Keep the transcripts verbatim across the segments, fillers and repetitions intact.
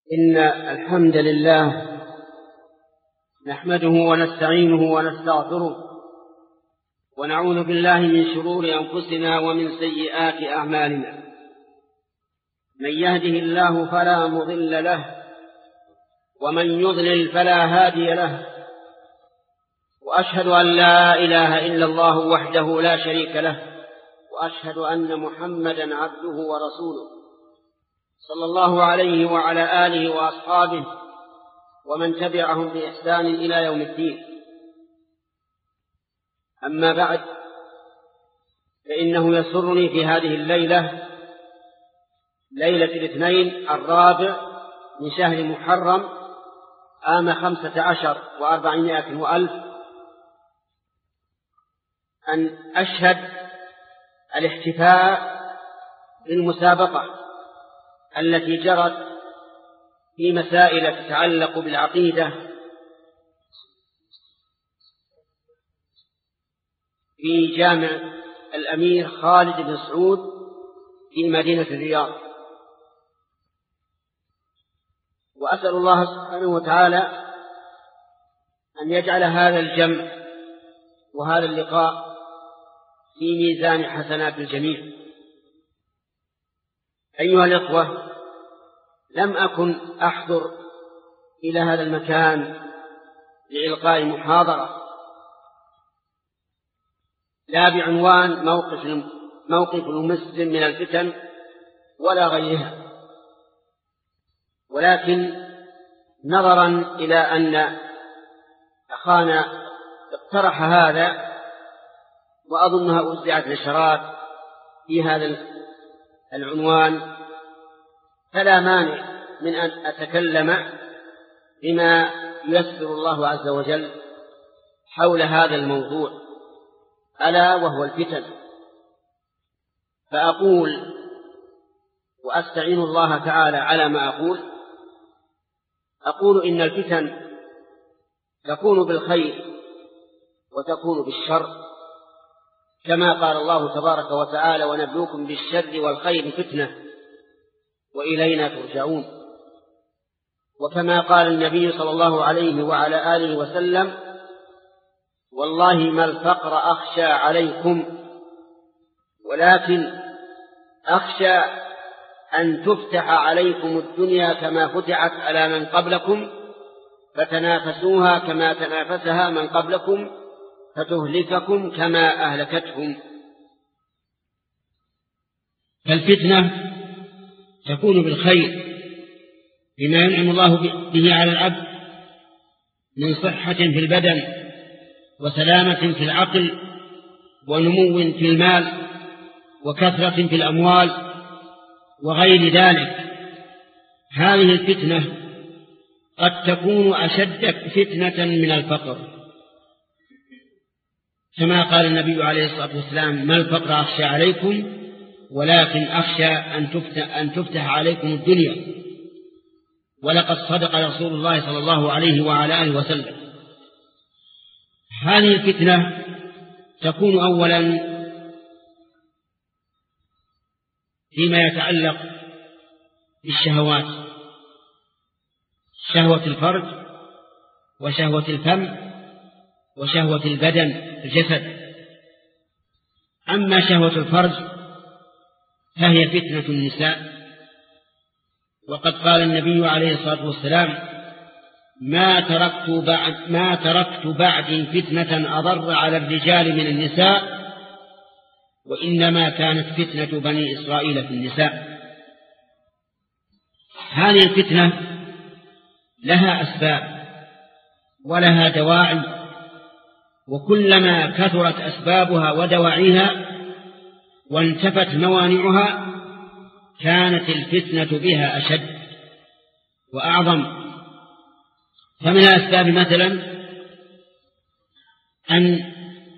إن الحمد لله نحمده ونستعينه ونستغفره ونعوذ بالله من شرور أنفسنا ومن سيئات أعمالنا. من يهده الله فلا مضل له ومن يضلل فلا هادي له، وأشهد أن لا إله إلا الله وحده لا شريك له، وأشهد أن محمدا عبده ورسوله صلى الله عليه وعلى آله وأصحابه ومن تبعهم بإحسان إلى يوم الدين. أما بعد، فإنه يسرني في هذه الليلة، ليلة الاثنين الرابع من شهر محرم عام خمسة عشر وأربعمائة وألف، أن أشهد الاحتفاء بالمسابقة التي جرت في مسائل تتعلق بالعقيدة في جامع الأمير خالد بن سعود في مدينة الرياض. وأسأل الله سبحانه وتعالى أن يجعل هذا الجمع وهذا اللقاء في ميزان حسنات الجميع. أيها الإخوة، لم أكن أحضر إلى هذا المكان لإلقاء محاضرة لا بعنوان موقف موقف المسلم من الفتن ولا غيرها، ولكن نظرا إلى أن أخانا اقترح هذا، وأظنها وزعت نشرات في هذا العنوان، فلا مانع من أن أتكلم بما ييسر الله عز وجل حول هذا الموضوع، ألا وهو الفتن. فأقول وأستعين الله تعالى على ما أقول أقول إن الفتن تكون بالخير وتكون بالشر، كما قال الله تبارك وتعالى: ونبلوكم بالشر والخير فتنة وإلينا ترجعون. وكما قال النبي صلى الله عليه وعلى آله وسلم: والله ما الفقر أخشى عليكم، ولكن أخشى أن تفتح عليكم الدنيا كما فتحت على من قبلكم فتنافسوها كما تنافسها من قبلكم فتهلككم كما أهلكتهم. فالفتنة تكون بالخير بما ينعم الله به على العبد من صحة في البدن وسلامة في العقل ونمو في المال وكثرة في الأموال وغير ذلك. هذه الفتنة قد تكون أشد فتنة من الفقر، كما قال النبي عليه الصلاة والسلام: ما الفقر أخشى عليكم ولكن أخشى أن تفتح, أن تفتح عليكم الدنيا. ولقد صدق رسول الله صلى الله عليه وعلى آله وسلم. هذه الفتنة تكون أولا فيما يتعلق بالشهوات، شهوة الفرج وشهوة الفم وشهوة البدن الجسد. أما شهوة الفرج فهي فتنة النساء، وقد قال النبي عليه الصلاة والسلام: ما تركت بعد ما تركت بعد فتنة أضر على الرجال من النساء، وإنما كانت فتنة بني إسرائيل في النساء. هذه الفتنة لها أسباب ولها دواعي، وكلما كثرت أسبابها ودواعيها وانتفت موانعها كانت الفتنة بها أشد وأعظم. فمن الأسباب مثلا أن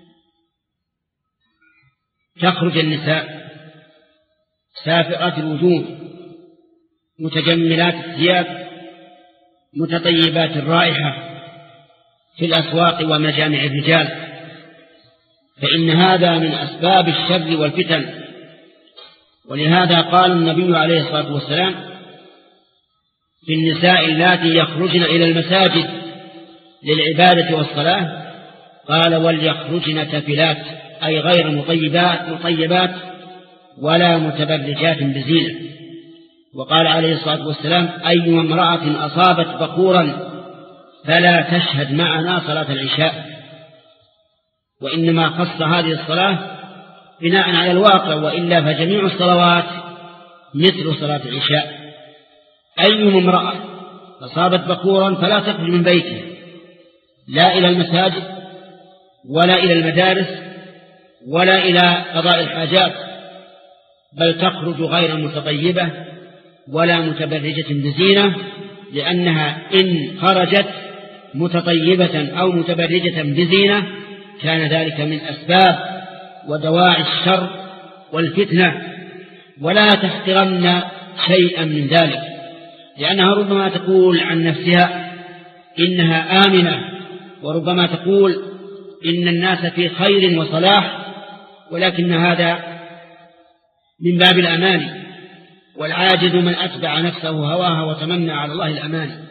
تخرج النساء سافرات الوجوه متجملات الثياب متطيبات الرائحة في الأسواق ومجامع الرجال، فإن هذا من أسباب الشر والفتن. ولهذا قال النبي عليه الصلاة والسلام: في النساء اللاتي يخرجن إلى المساجد للعبادة والصلاة قال وليخرجن تافلات أي غير مطيبات, مطيبات ولا متبرجات بزينة. وقال عليه الصلاة والسلام أي امرأة أصابت بخورا فلا تشهد معنا صلاة العشاء. وإنما خص هذه الصلاة بناء على الواقع، وإلا فجميع الصلوات مثل صلاة العشاء. أي امرأة أصابت بخورا فلا تخرج من بيتها لا إلى المساجد ولا إلى المدارس ولا إلى قضاء الحاجات، بل تخرج غير متطيبة ولا متبرجة بزينة، لأنها إن خرجت متطيبة أو متبرجة بزينة كان ذلك من أسباب ودواعي الشر والفتنة. ولا تحقرن شيئا من ذلك، لأنها ربما تقول عن نفسها إنها آمنة، وربما تقول إن الناس في خير وصلاح، ولكن هذا من باب الأمان، والعاجز من أتبع نفسه هواها وتمنى على الله الأمان.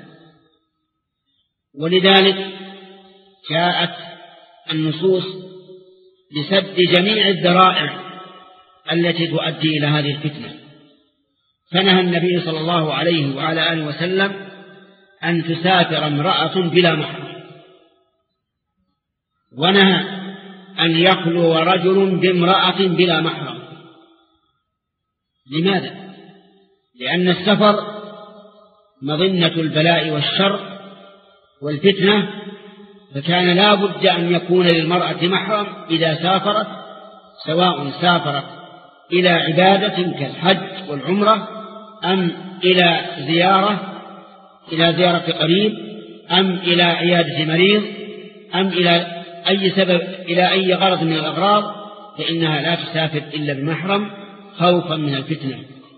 ولذلك جاءت النصوص لسد جميع الذرائع التي تؤدي إلى هذه الفتنة. فنهى النبي صلى الله عليه وعلى آله وسلم أن تسافر امرأة بلا محرم، ونهى أن يخلو رجل بامرأة بلا محرم. لماذا؟ لأن السفر مظنة البلاء والشر والفتنة، فكان لا بد أن يكون للمرأة محرم إذا سافرت، سواء سافرت إلى عبادة كالحج والعمرة أم إلى زيارة إلى زيارة قريب أم إلى عيادة مريض أم إلى أي سبب إلى أي غرض من الأغراض، فإنها لا تسافر إلا بمحرم خوفا من الفتنة.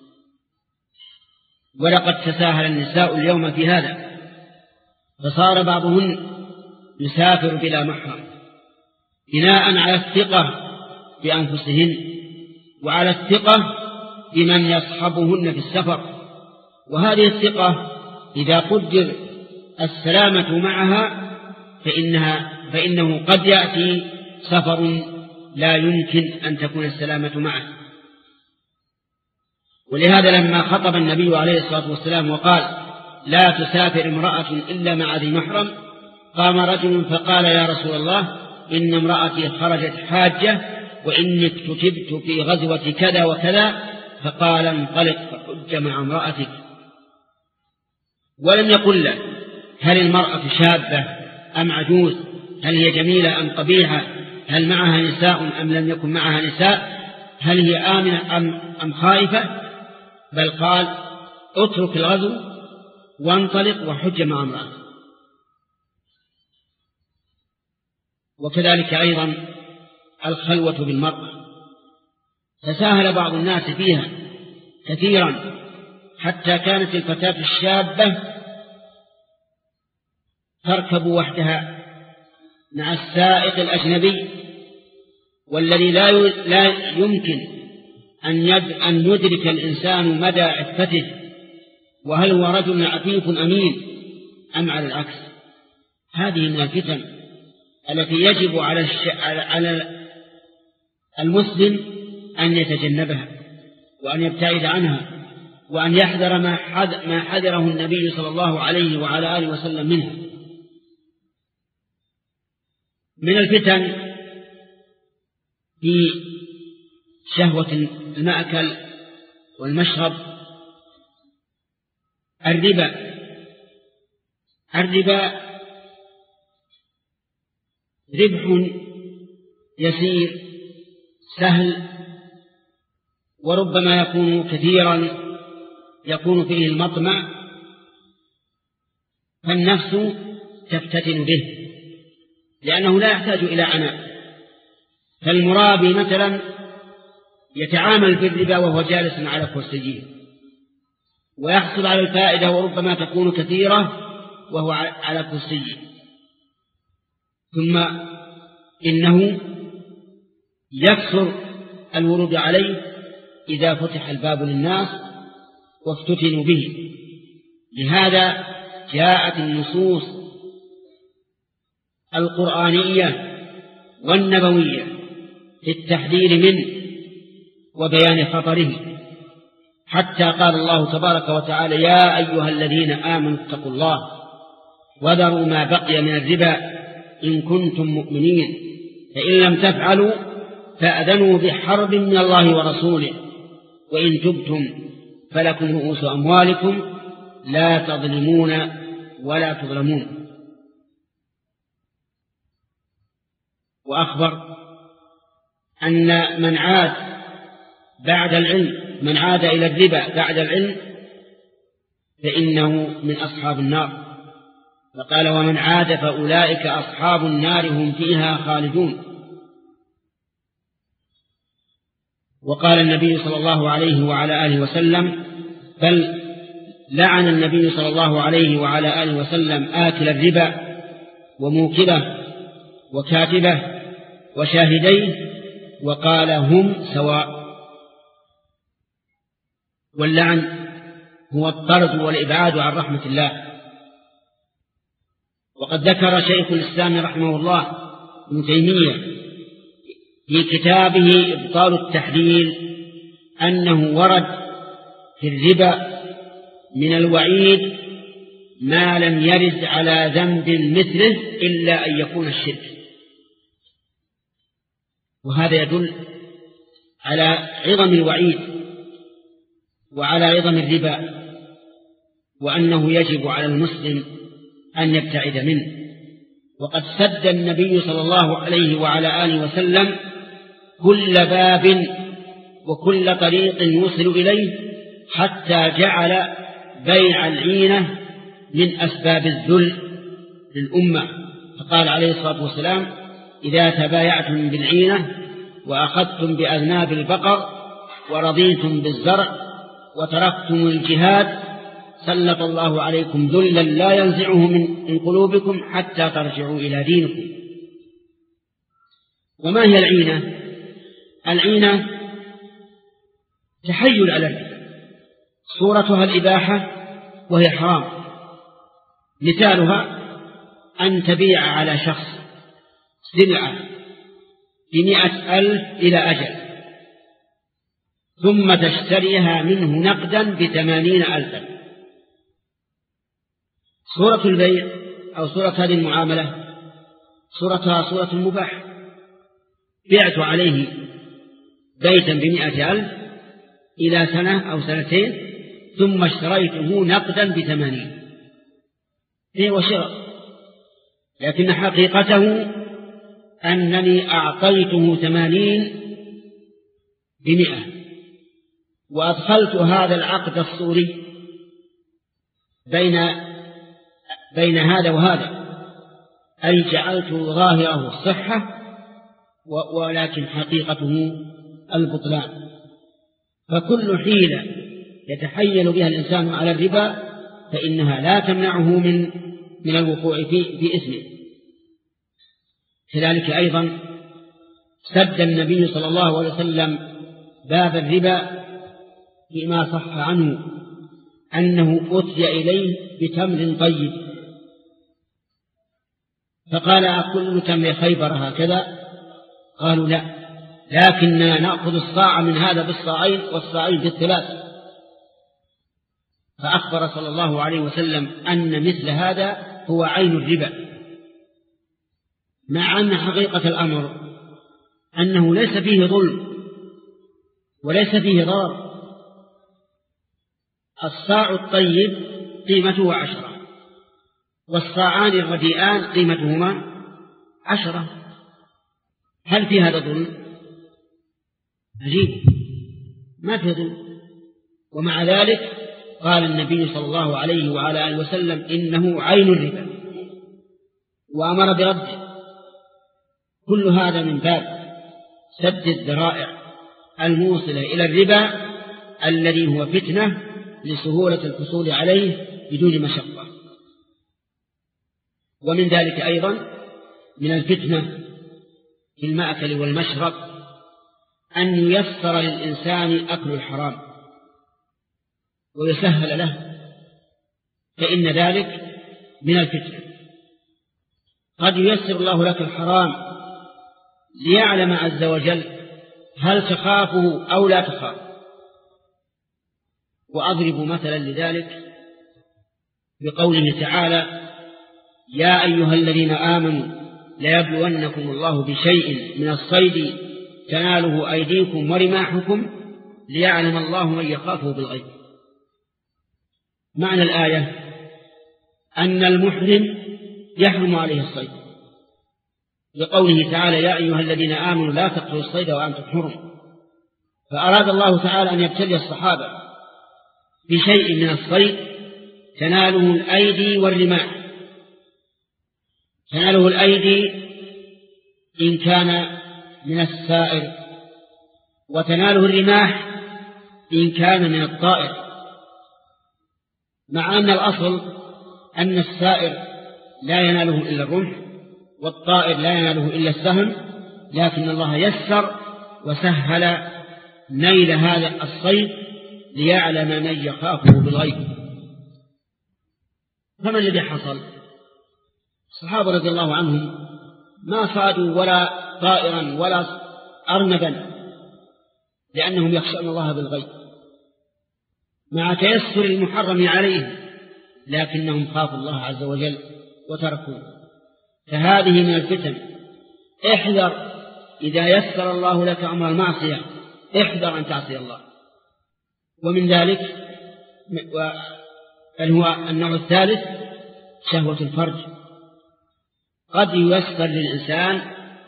ولقد تساهل النساء اليوم في هذا، فصار بعضهن يسافر بلا محرم بناء على الثقة بأنفسهن وعلى الثقة بمن يصحبهن في السفر. وهذه الثقة إذا قدر السلامة معها فإنها فإنه قد يأتي سفر لا يمكن أن تكون السلامة معه. ولهذا لما خطب النبي عليه الصلاة والسلام وقال لا تسافر امرأة إلا مع ذي محرم، قام رجل فقال يا رسول الله إن امرأتي خرجت حاجة وإني كتبت في غزوة كذا وكذا، فقال انطلق فحج مع امرأتك. ولم يقل له هل المرأة شابة أم عجوز، هل هي جميلة أم قبيحة، هل معها نساء أم لم يكن معها نساء، هل هي آمنة أم, أم خائفة، بل قال اترك الغزو وانطلق وحج مع امرأتك. وكذلك أيضا الخلوة بالمرأة، تساهل بعض الناس فيها كثيرا، حتى كانت الفتاة الشابة تركب وحدها مع السائق الأجنبي، والذي لا يمكن أن يدرك الإنسان مدى عفته، وهل هو رجل عفيف أمين أم على العكس. هذه من الفتن التي يجب على المسلم أن يتجنبها وأن يبتعد عنها وأن يحذر ما حذره النبي صلى الله عليه وعلى آله وسلم منها. من الفتن في شهوة المأكل والمشرب الربا. الربا ربح يسير سهل، وربما يكون كثيرا يكون فيه المطمع، فالنفس تفتتن به لأنه لا يحتاج إلى عناء. فالمرابي مثلا يتعامل بالربا وهو جالس على كرسيه ويحصل على الفائدة، وربما تكون كثيرة وهو على كرسيه. ثم إنه يكثر الورود عليه إذا فتح الباب للناس وافتتنوا به. لهذا جاءت النصوص القرآنية والنبوية في التحذير منه وبيان خطره، حتى قال الله تبارك وتعالى: يا أيها الذين آمنوا اتقوا الله وذروا ما بقي من الربا إن كنتم مؤمنين فإن لم تفعلوا فأذنوا بحرب من الله ورسوله وإن تبتم فلكم رؤوس أموالكم لا تظلمون ولا تظلمون. وأخبر أن من عاد بعد العلم من عاد إلى الربا بعد العلم فإنه من أصحاب النار، فقال: ومن عاد فأولئك أصحاب النار هم فيها خالدون. وقال النبي صلى الله عليه وعلى آله وسلم: بل لعن النبي صلى الله عليه وعلى آله وسلم آكل الربا وموكله وكاتبه وشاهديه، وقال: هم سواء. واللعن هو الطرد والإبعاد عن رحمة الله. وقد ذكر شيخ الإسلام رحمه الله ابن تيمية في كتابه إبطال التحليل أنه ورد في الربا من الوعيد ما لم يرد على ذنب مثله إلا أن يكون الشرك. وهذا يدل على عظم الوعيد وعلى عظم الربا، وأنه يجب على المسلم أن يبتعد منه. وقد سد النبي صلى الله عليه وعلى آله وسلم كل باب وكل طريق يوصل إليه، حتى جعل بيع العينة من أسباب الذل للأمة، فقال عليه الصلاة والسلام: إذا تبايعتم بالعينة وأخذتم بأذناب البقر ورضيتم بالزرع وتركتم الجهاد سلط الله عليكم ذلا لا ينزعه من قلوبكم حتى ترجعوا إلى دينكم. وما هي العينة؟ العينة تحيل على الربا، صورتها الإباحة وهي حرام. مثالها أن تبيع على شخص سلعة بمئة ألف إلى أجل، ثم تشتريها منه نقدا بثمانين ألفا. صورة البيع أو صورة هذه المعاملة صورتها صورة المباح. بعت عليه بيتا بمئة ألف إلى سنة أو سنتين، ثم اشتريته نقدا بثمانين، بيع وشراء، لكن حقيقته أنني أعطيته ثمانين بمئة، وأدخلت هذا العقد الصوري بين بين هذا وهذا، أي جعلت ظاهره الصحة ولكن حقيقته البطلان. فكل حيلة يتحيل بها الإنسان على الربا فإنها لا تمنعه من من الوقوع في في إثمه. كذلك أيضا سد النبي صلى الله عليه وسلم باب الربا فيما صح عنه أنه أتي إليه بتمر طيب، فقال: أكل تمر خيبر هكذا؟ قالوا: لا، لكننا نأخذ الصاع من هذا بالصاعين والصاعين بالثلاث. فأخبر صلى الله عليه وسلم أن مثل هذا هو عين الربا، مع أن حقيقة الأمر أنه ليس فيه ظلم وليس فيه ضرر. الصاع الطيب قيمته عشرة، والصاعان الرديئان قيمتهما عشرة. هل في هذا ظلم؟ عجيب، ما في ظلم. ومع ذلك قال النبي صلى الله عليه وعلى آله وسلم: إنه عين الربا، وأمر برده. كل هذا من باب سد الذرائع الموصلة إلى الربا الذي هو فتنة لسهولة الحصول عليه بدون مشقة. ومن ذلك أيضا من الفتنة في المأكل والمشرب أن ييسر للإنسان أكل الحرام ويسهل له، فإن ذلك من الفتنة. قد ييسر الله لك الحرام ليعلم عز وجل هل تخافه أو لا تخاف. وأضرب مثلا لذلك بقوله تعالى: يا أيها الذين آمنوا ليبلونكم الله بشيء من الصيد تناله أيديكم ورماحكم ليعلم الله من يخافه بالغيب. معنى الآية أن المحرم يحرم عليه الصيد، لقوله تعالى: يا أيها الذين آمنوا لا تقتلوا الصيد وأنتم حرم. فأراد الله تعالى أن يبتلي الصحابة بشيء من الصيد تناله الأيدي والرماح. تناله الأيدي إن كان من السائر، وتناله الرماح إن كان من الطائر، مع أن الأصل أن السائر لا يناله إلا الرمح والطائر لا يناله إلا السهم، لكن الله يسر وسهل نيل هذا الصيد ليعلم من يخافه بالغيب. فما الذي حصل؟ الصحابة رضي الله عنهم ما صادوا ولا طائرا ولا أرنبا، لأنهم يخشون الله بالغيب مع تيسر المحرم عليهم، لكنهم خافوا الله عز وجل وتركوه. فهذه من الفتن. احذر إذا يسر الله لك أمر المعصية، احذر أن تعصي الله. ومن ذلك هو النوع الثالث شهوة الفرج. قد ييسر للإنسان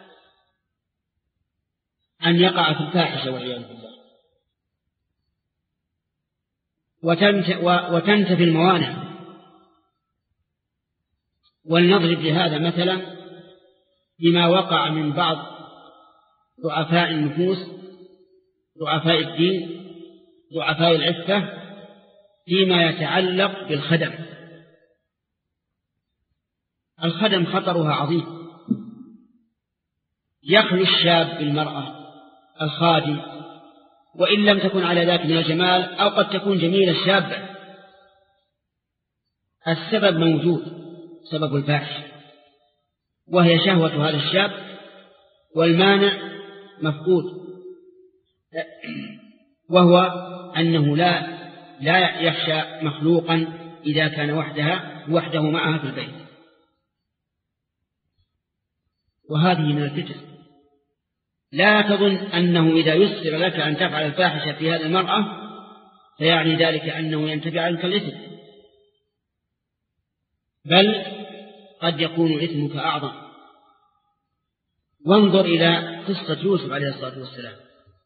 أن يقع في الفاحشة والعياذ بالله، وتنتفي الموانع. ولنضرب لهذا مثلا بما وقع من بعض ضعفاء النفوس، ضعفاء الدين، ضعفاء العفة، فيما يتعلق بالخدم. الخدم خطرها عظيم. يخلو الشاب بالمرأة الخادم، وإن لم تكن على ذاك من الجمال، أو قد تكون جميلة شابة، السبب موجود، سبب الفاحش، وهي شهوة هذا الشاب، والمانع مفقود، وهو أنه لا لا يخشى مخلوقا إذا كان وحدها وحده معها في البيت. وهذه من الفتن. لا تظن أنه إذا يسر لك أن تفعل الفاحشة في هذه المرأة فيعني ذلك أنه ينتفع عنك الإثم، بل قد يكون إثمك أعظم. وانظر إلى قصة يوسف عليه الصلاة والسلام.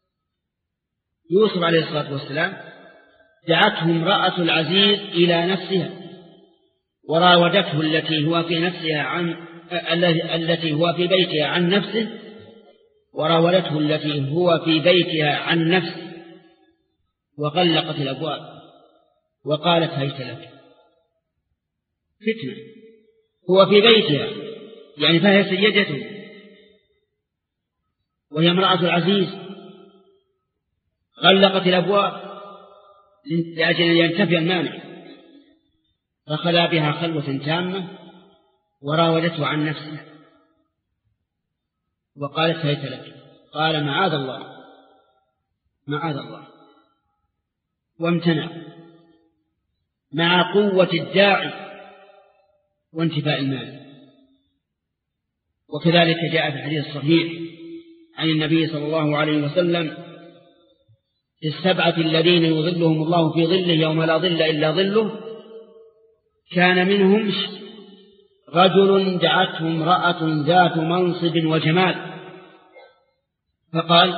يوسف عليه الصلاة والسلام دعته امرأة العزيز إلى نفسها، وراودته التي هو في نفسها عن التي هو في بيتها عن نفسه، وراودته التي هو في بيتها عن نفسه، وغلقت الأبواب وقالت هيت لك. فتنة. هو في بيتها يعني فهي سيدته، وهي امرأة العزيز، غلقت الأبواب لأجل أن ينتفي المانع، فخلا بها خلوة تامة وراودته عن نفسه وقالت هيت لك. قال معاذ الله معاذ الله، وامتنع مع قوة الداعي وانتفاء المال. وكذلك جاء في الحديث الصحيح عن النبي صلى الله عليه وسلم: السبعة الذين يظلهم الله في ظله يوم لا ظل إلا ظله، كان منهم رجل دعته امرأة ذات منصب وجمال فقال: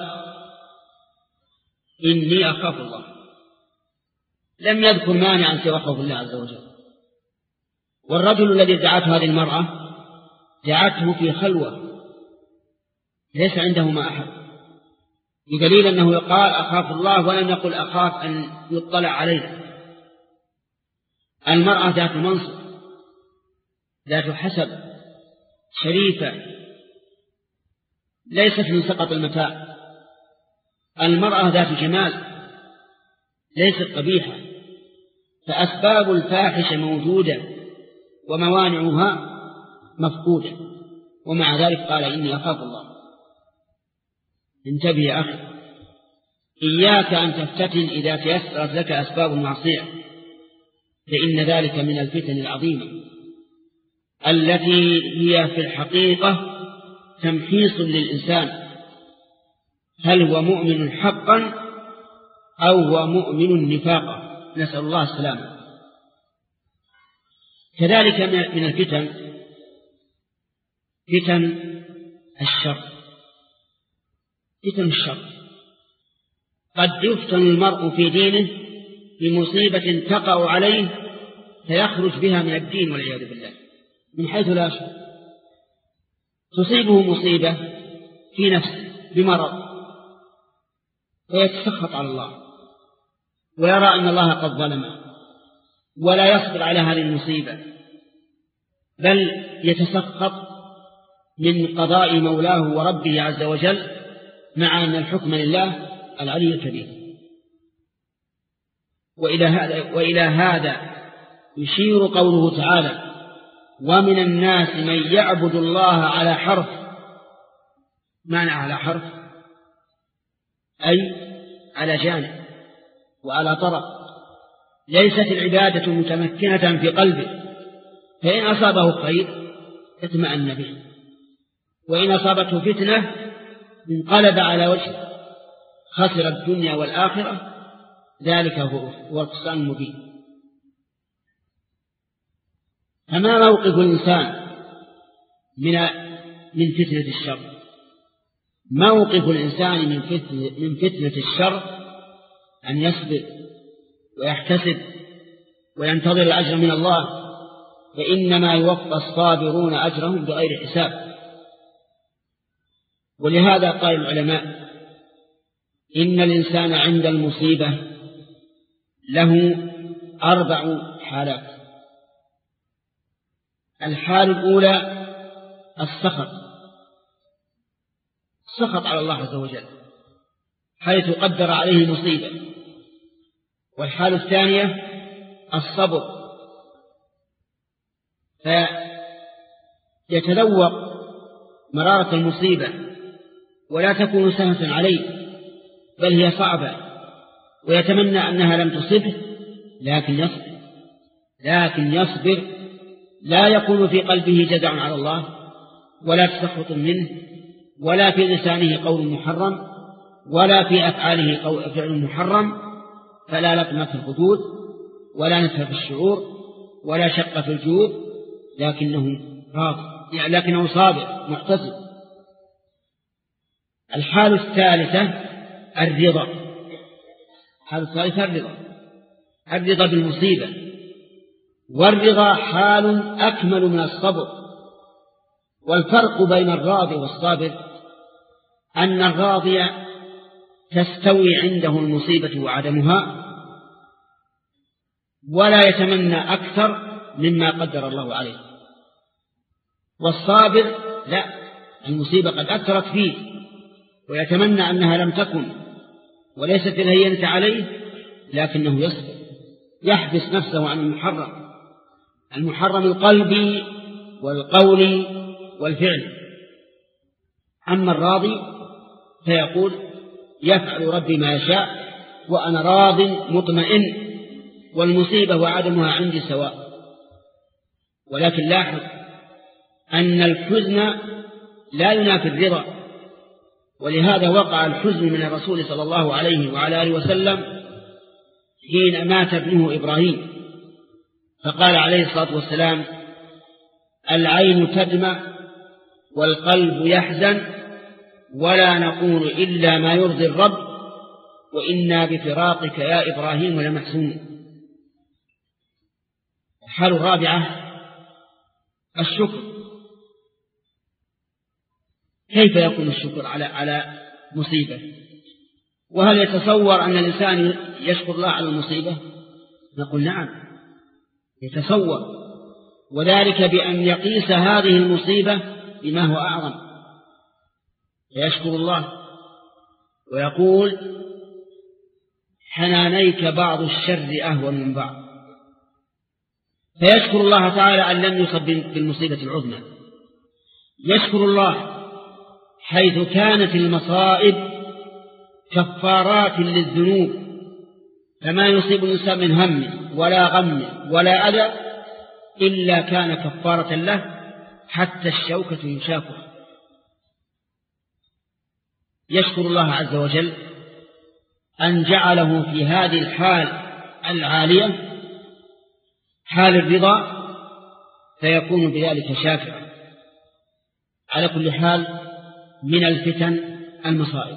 إني أخاف الله. لم يذكر مانعا سوى خوف الله عز وجل. والرجل الذي دعته هذه المرأة دعته في خلوة ليس عندهما أحد، بدليل أنه قال أخاف الله ولم يقل أخاف أن يطلع عليه. المرأة ذات منصب، ذات حسب، شريفة، ليست من سقط المتاع. المرأة ذات جمال، ليست قبيحة. فأسباب الفاحشة موجودة وموانعها مفقودة، ومع ذلك قال إني أخاف الله. انتبه يا أخي، إياك أن تفتتن إذا تيسرت لك أسباب المعصية، فإن ذلك من الفتن العظيمة التي هي في الحقيقة تمحيص للإنسان، هل هو مؤمن حقا أو هو مؤمن نفاقا، نسأل الله السلامة. كذلك من الفتن فتن الشر، فتن الشر قد يفتن المرء في دينه بمصيبة تقع عليه فيخرج بها من الدين والعياذ بالله من حيث لا يشعر. تصيبه مصيبة في نفسه بمرض ويتسخط على الله ويرى أن الله قد ظلمه ولا يصبر على هذه المصيبة، بل يتسخط من قضاء مولاه وربه عز وجل، مع أن الحكم لله العلي الكبير. وإلى هذا, وإلى هذا يشير قوله تعالى: ومن الناس من يعبد الله على حرف. معنى على حرف أي على جانب وعلى طرف، ليست العبادة متمكنة في قلبه، فإن أصابه خير اطمأن به، وإن أصابته فتنة انقلب على وجهه خسر الدنيا والآخرة، ذلك هو الخسران المبين. فما موقف الإنسان من من فتنة الشر؟ موقف الإنسان من فتنة, من فتنة الشر أن يصبر ويحتسب وينتظر الأجر من الله، فإنما يوفى الصابرون أجرهم بغير حساب. ولهذا قال العلماء: إن الإنسان عند المصيبة له أربع حالات. الحال الأولى السخط، السخط على الله عز وجل حيث قدر عليه مصيبة. والحال الثانية الصبر، فيتذوق مرارة المصيبة ولا تكون سهلة عليه، بل هي صعبة، ويتمنى أنها لم تصبه، لكن يصبر لكن يصبر لا يكون في قلبه جزع على الله ولا تسخط منه، ولا في لسانه قول محرم، ولا في أفعاله قول فعل محرم، فلا لطمة في الخدود ولا نتف في الشعور ولا شق في الجيوب، لكنه راضي، يعني لكنه صابر محتسب. الحال الثالثة الرضا، الحال الثالثة الرضا الرضا بالمصيبة. والرضا حال أكمل من الصبر. والفرق بين الراضي والصابر أن الراضي تستوي عنده المصيبة وعدمها ولا يتمنى أكثر مما قدر الله عليه، والصابر لا، المصيبة قد أثرت فيه ويتمنى أنها لم تكن وليست الهينة عليه، لكنه يصبر يحبس نفسه عن المحرم المحرم القلبي والقول والفعل. أما الراضي فيقول: يفعل ربي ما يشاء وأنا راض مطمئن، والمصيبة وعدمها عندي سواء. ولكن لاحظ أن الحزن لا ينافي الرضا، ولهذا وقع الحزن من الرسول صلى الله عليه وعلى آله وسلم حين مات ابنه إبراهيم، فقال عليه الصلاة والسلام: العين تدمع والقلب يحزن ولا نقول إلا ما يرضي الرب وإنا بفراقك يا إبراهيم لمحزونون. الحالة الرابعة الشكر. كيف يكون الشكر على على مصيبة؟ وهل يتصور أن الإنسان يشكر الله على المصيبة؟ نقول نعم يتصور، وذلك بأن يقيس هذه المصيبة بما هو أعظم، فيشكر الله ويقول: حنانيك بعض الشر أهون من بعض. فيشكر الله تعالى أن لم يصب بالمصيبة العظمى. يشكر الله حيث كانت المصائب كفارات للذنوب، فما يصيب الإنسان من هم ولا غم ولا أذى إلا كان كفارة له حتى الشوكة يشاكها. يشكر الله عز وجل أن جعله في هذه الحال العالية حال الرضا، فيكون بذلك شاكرا. على كل حال، من الفتن المصائب.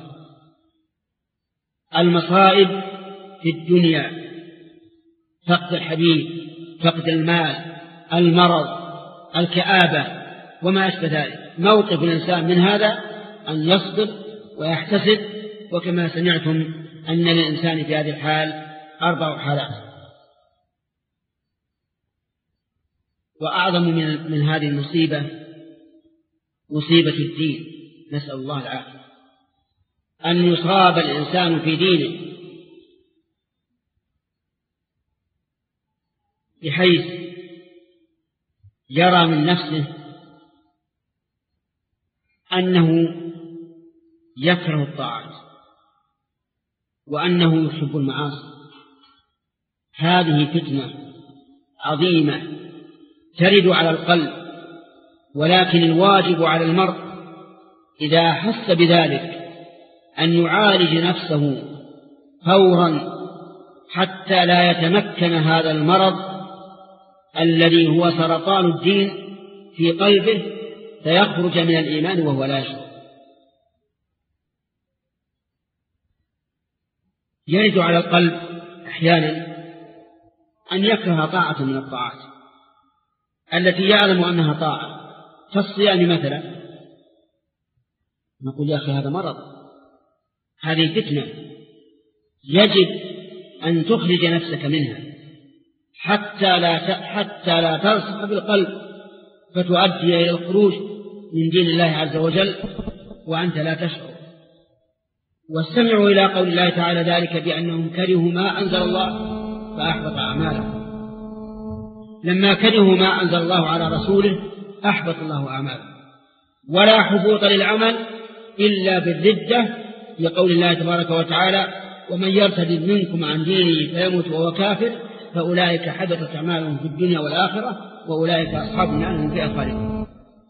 المصائب في الدنيا فقد الحبيب، فقد المال، المرض، الكآبة وما أشبه ذلك. موقف الإنسان من هذا أن يصبر ويحتسب، وكما سمعتم أن للإنسان في هذه الحال أربع حالات. وأعظم من, من هذه المصيبة مصيبة الدين، نسأل الله العافية، أن يصاب الإنسان في دينه بحيث يرى من نفسه أنه يكره الطاعات وأنه يحب المعاصي. هذه فتنة عظيمة ترد على القلب، ولكن الواجب على المرء إذا حس بذلك أن يعالج نفسه فورا حتى لا يتمكن هذا المرض الذي هو سرطان الدين في قلبه فيخرج من الإيمان وهو لا يشعر. يرد على القلب أحيانا أن يكره طاعة من الطاعات التي يعلم أنها طاعة، كالصيام مثلا. نقول يا أخي هذا مرض، هذه فتنة، يجب أن تخرج نفسك منها حتى لا حتى لا ترسخ بالقلب فتؤدي إلى الخروج من دين الله عز وجل وأنت لا تشعر. واستمعوا إلى قول الله تعالى ذلك بأنهم كرهوا ما أنزل الله فأحبط أعمالهم. لما كرهوا ما أنزل الله على رسوله أحبط الله أعمالهم. ولا حبوط للعمل إلا بالردة، لقول الله تبارك وتعالى ومن يرتد منكم عن دينه فيموت وهو كافر فأولئك حبطت أعمالهم في الدنيا والآخرة وأولئك أصحاب النار هم فيها خالدون.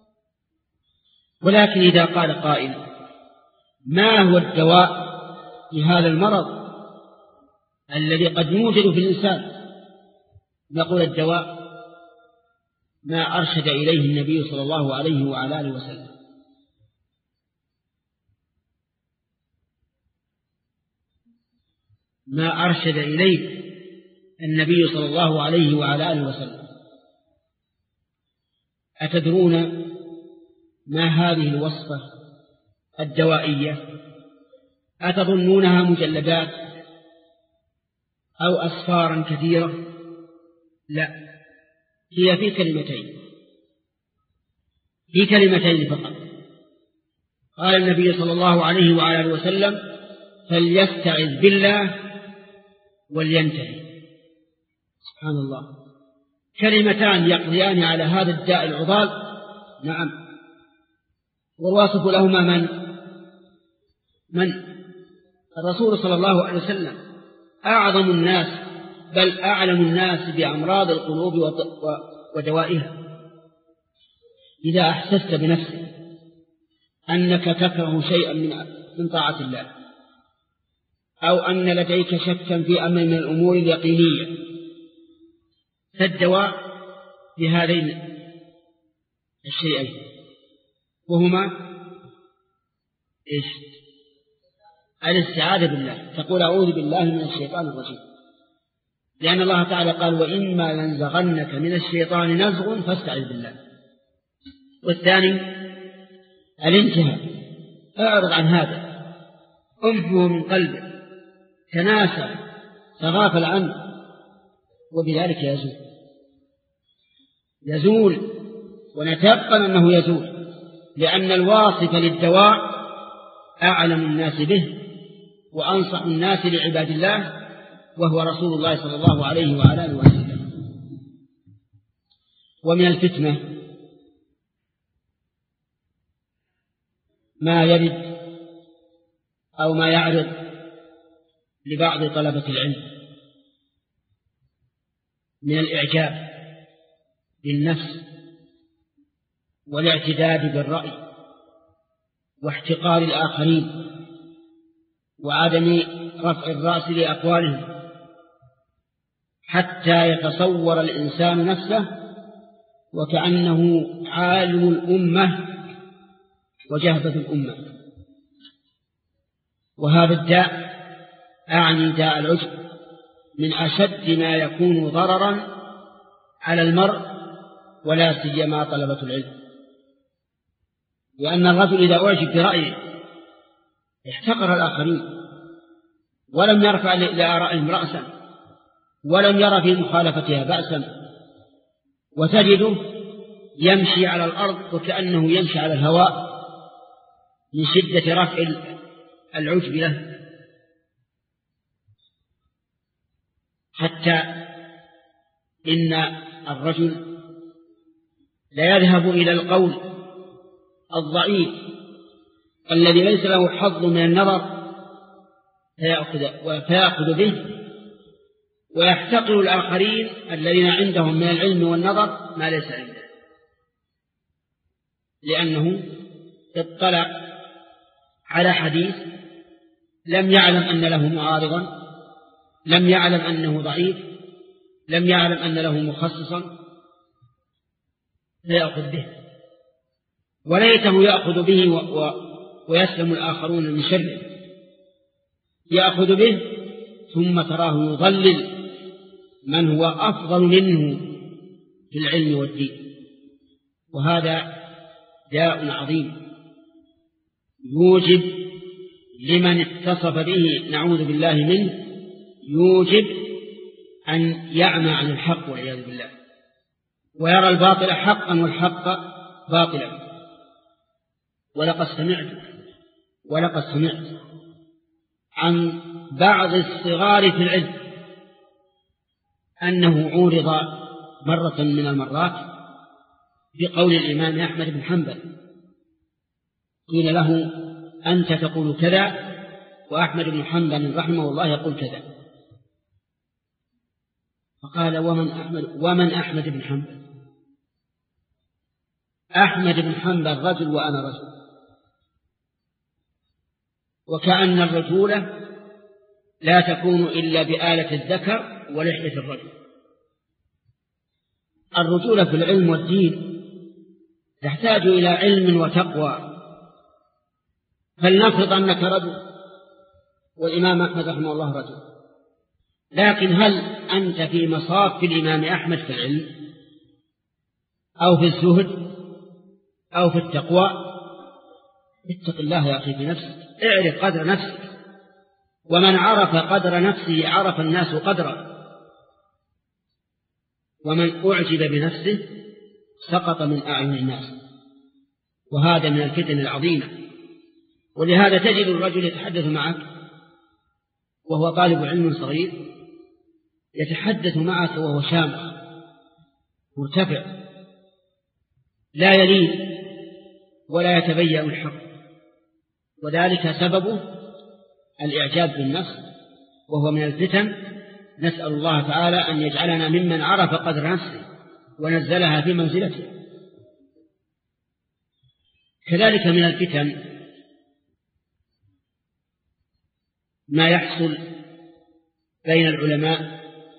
ولكن إذا قال قائل ما هو الدواء لهذا المرض الذي قد يوجد في الإنسان؟ نقول الدواء ما أرشد إليه النبي صلى الله عليه وعلى آله وسلم. ما أرشد إليه النبي صلى الله عليه وعلى آله وسلم. أتدرون ما هذه الوصفة الدوائية؟ أتظنونها مجلدات أو أسفارا كثيرة؟ لا، هي في كلمتين، في كلمتين فقط. قال النبي صلى الله عليه وعلى آله وسلم فليستعذ بالله ولينتهي. سبحان الله، كلمتان يقضيان على هذا الداء العضال. نعم، والواصف لهما من من الرسول صلى الله عليه وسلم، أعظم الناس بل أعلم الناس بأمراض القلوب ودوائها. إذا أحسست بنفسك أنك تكره شيئا من طاعة الله أو أن لديك شكا في أمر من الأمور اليقينية، فالدواء بهذين الشيئين، وهما إيش؟ الاستعاذة بالله. تقول أعوذ بالله من الشيطان الرجيم، لأن الله تعالى قال وإما ينزغنك من الشيطان نزغ فاستعذ بالله. والثاني الانتهاء، اعرض عن هذا، أنفه من قلبك، تناسى، تغافل عنه، وبذلك يزول يزول ونتيقن أنه يزول، لأن الواصف للدواء أعلم الناس به وأنصح الناس لعباد الله، وهو رسول الله صلى الله عليه وعلى آله وسلم. ومن الفتنة ما يرد أو ما يعرض لبعض طلبة العلم من الإعجاب بالنفس والاعتداد بالرأي واحتقار الآخرين وعدم رفع الرأس لأقوالهم، حتى يتصور الإنسان نفسه وكأنه عالم الأمة وجهبة الأمة. وهذا الداء أعني داء العجب من أشد ما يكون ضررا على المرء ولا سيما طلبة العلم، لأن الرجل إذا أعجب برأيه احتقر الآخرين ولم يرفع لآرائهم رأسا ولم يرى في مخالفتها بأسا، وتجده يمشي على الأرض وكأنه يمشي على الهواء من شدة رفع العجب له، حتى إن الرجل لا يذهب إلى القول الضعيف الذي ليس له حظ من النظر فيأخذ به، ويحتقر الآخرين الذين عندهم من العلم والنظر ما ليس عنده، لأنه اطلع على حديث لم يعلم أن له معارضا، لم يعلم أنه ضعيف، لم يعلم أن له مخصصا، فيأخذ به، وليته يأخذ به ويسلم الآخرون من شره، يأخذ به ثم تراه يضلل من هو أفضل منه في العلم والدين. وهذا داء عظيم يوجب لمن اتصف به نعوذ بالله منه يوجب أن يعمى عن الحق والعياذ بالله، ويرى الباطل حقا والحق باطلا. ولقد سمعت ولقد سمعت عن بعض الصغار في العلم أنه عورض مرة من المرات بقول الإمام أحمد بن حنبل، قيل له أنت تقول كذا وأحمد بن حنبل رحمه الله يقول كذا، فقال ومن أحمد, ومن أحمد بن حنبل؟ أحمد بن حنبل رجل وأنا رجل، وكأن الرجولة لا تكون إلا بآلة الذكر ولحية الرجل. الرجولة في العلم والدين تحتاج إلى علم وتقوى. فلنفرض أنك رجل والإمام أحمد رحمه الله رجل، لكن هل أنت في مصاف الإمام أحمد في العلم أو في الزهد أو في التقوى؟ اتق الله يا أخي في نفسك، اعرف قدر نفسك، ومن عرف قدر نفسه عرف الناس قدره، ومن أعجب بنفسه سقط من أعين الناس. وهذا من الفتن العظيمة. ولهذا تجد الرجل يتحدث معك وهو طالب علم صغير، يتحدث معك وهو شامخ مرتفع لا يلين ولا يتبين الحق، وذلك سببه الإعجاب بالنفس، وهو من الفتن. نسأل الله تعالى أن يجعلنا ممن عرف قدر نفسه ونزلها في منزلته. كذلك من الفتن ما يحصل بين العلماء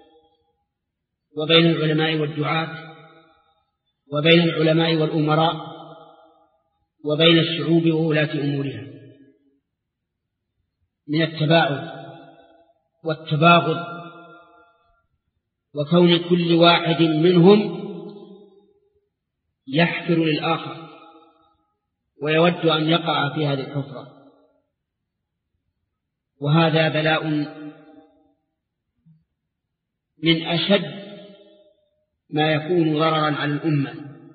وبين العلماء والدعاة وبين العلماء والأمراء وبين الشعوب وولاة أمورها من التباعد والتباغض، وكون كل واحد منهم يحفر للآخر ويود أن يقع في هذه الحفرة. وهذا بلاء من أشد ما يكون ضررا على الأمة.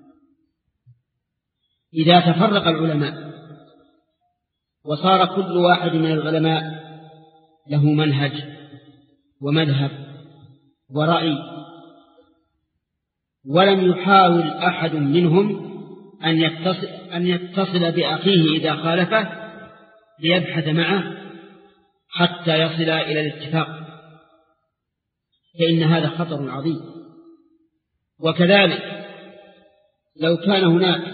إذا تفرق العلماء وصار كل واحد من العلماء له منهج ومذهب ورأي ولم يحاول أحد منهم أن يتصل, أن يتصل بأخيه إذا خالفه ليبحث معه حتى يصل إلى الاتفاق، فإن هذا خطر عظيم. وكذلك لو كان هناك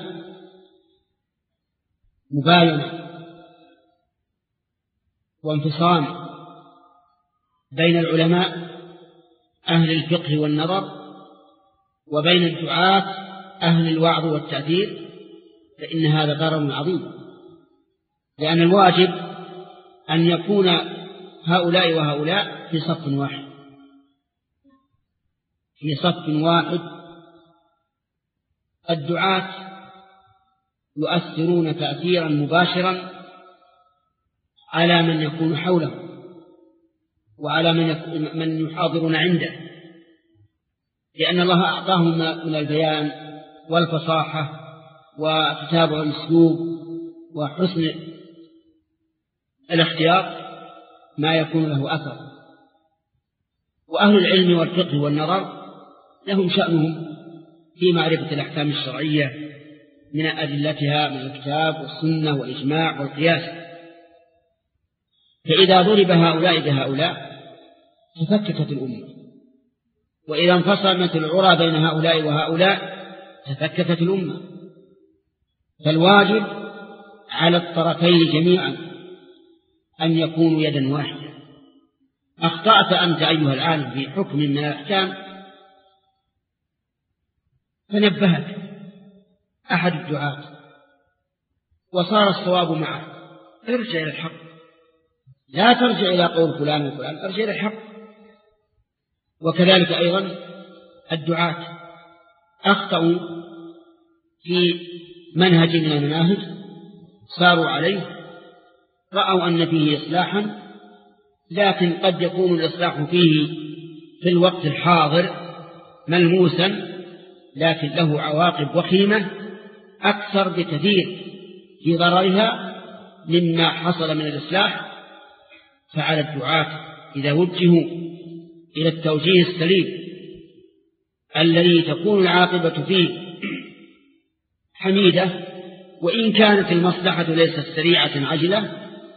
مباينة وانفصام بين العلماء أهل الفقه والنظر وبين الدعاة أهل الوعظ والتأثير فإن هذا ضرر عظيم، لأن الواجب أن يكون هؤلاء وهؤلاء في صف واحد في صف واحد. الدعاة يؤثرون تأثيرا مباشرا على من يكون حوله وعلى من من يحاضرون عنده، لأن الله أعطاهم من البيان والفصاحة وتتابع الأسلوب وحسن الاختيار ما يكون له أثر. وأهل العلم والفقه والنظر لهم شأنهم في معرفة الأحكام الشرعية من أدلتها من الكتاب والسنة والإجماع والقياس. فإذا ضرب هؤلاء بهؤلاء تفككت الأمة، وإذا انفصلت العرى بين هؤلاء وهؤلاء تفككت الأمة. فالواجب على الطرفين جميعا أن يكونوا يدا واحدة. أخطأت أنت أيها العالم في حكم من الأحكام فنبهك أحد الدعاة وصار الصواب معه، ارجع إلى الحق، لا ترجع إلى قول فلان وفلان، ارجع إلى الحق. وكذلك أيضا الدعاة أخطأوا في منهج من المناهج صاروا عليه، رأوا أن فيه إصلاحا، لكن قد يكون الإصلاح فيه في الوقت الحاضر ملموسا، لكن له عواقب وخيمة أكثر بكثير في ضررها مما حصل من الإصلاح. فعلى الدعاة إذا وجهوا إلى التوجيه السليم الذي تكون العاقبة فيه حميدة، وإن كانت المصلحة ليست سريعة عجلة،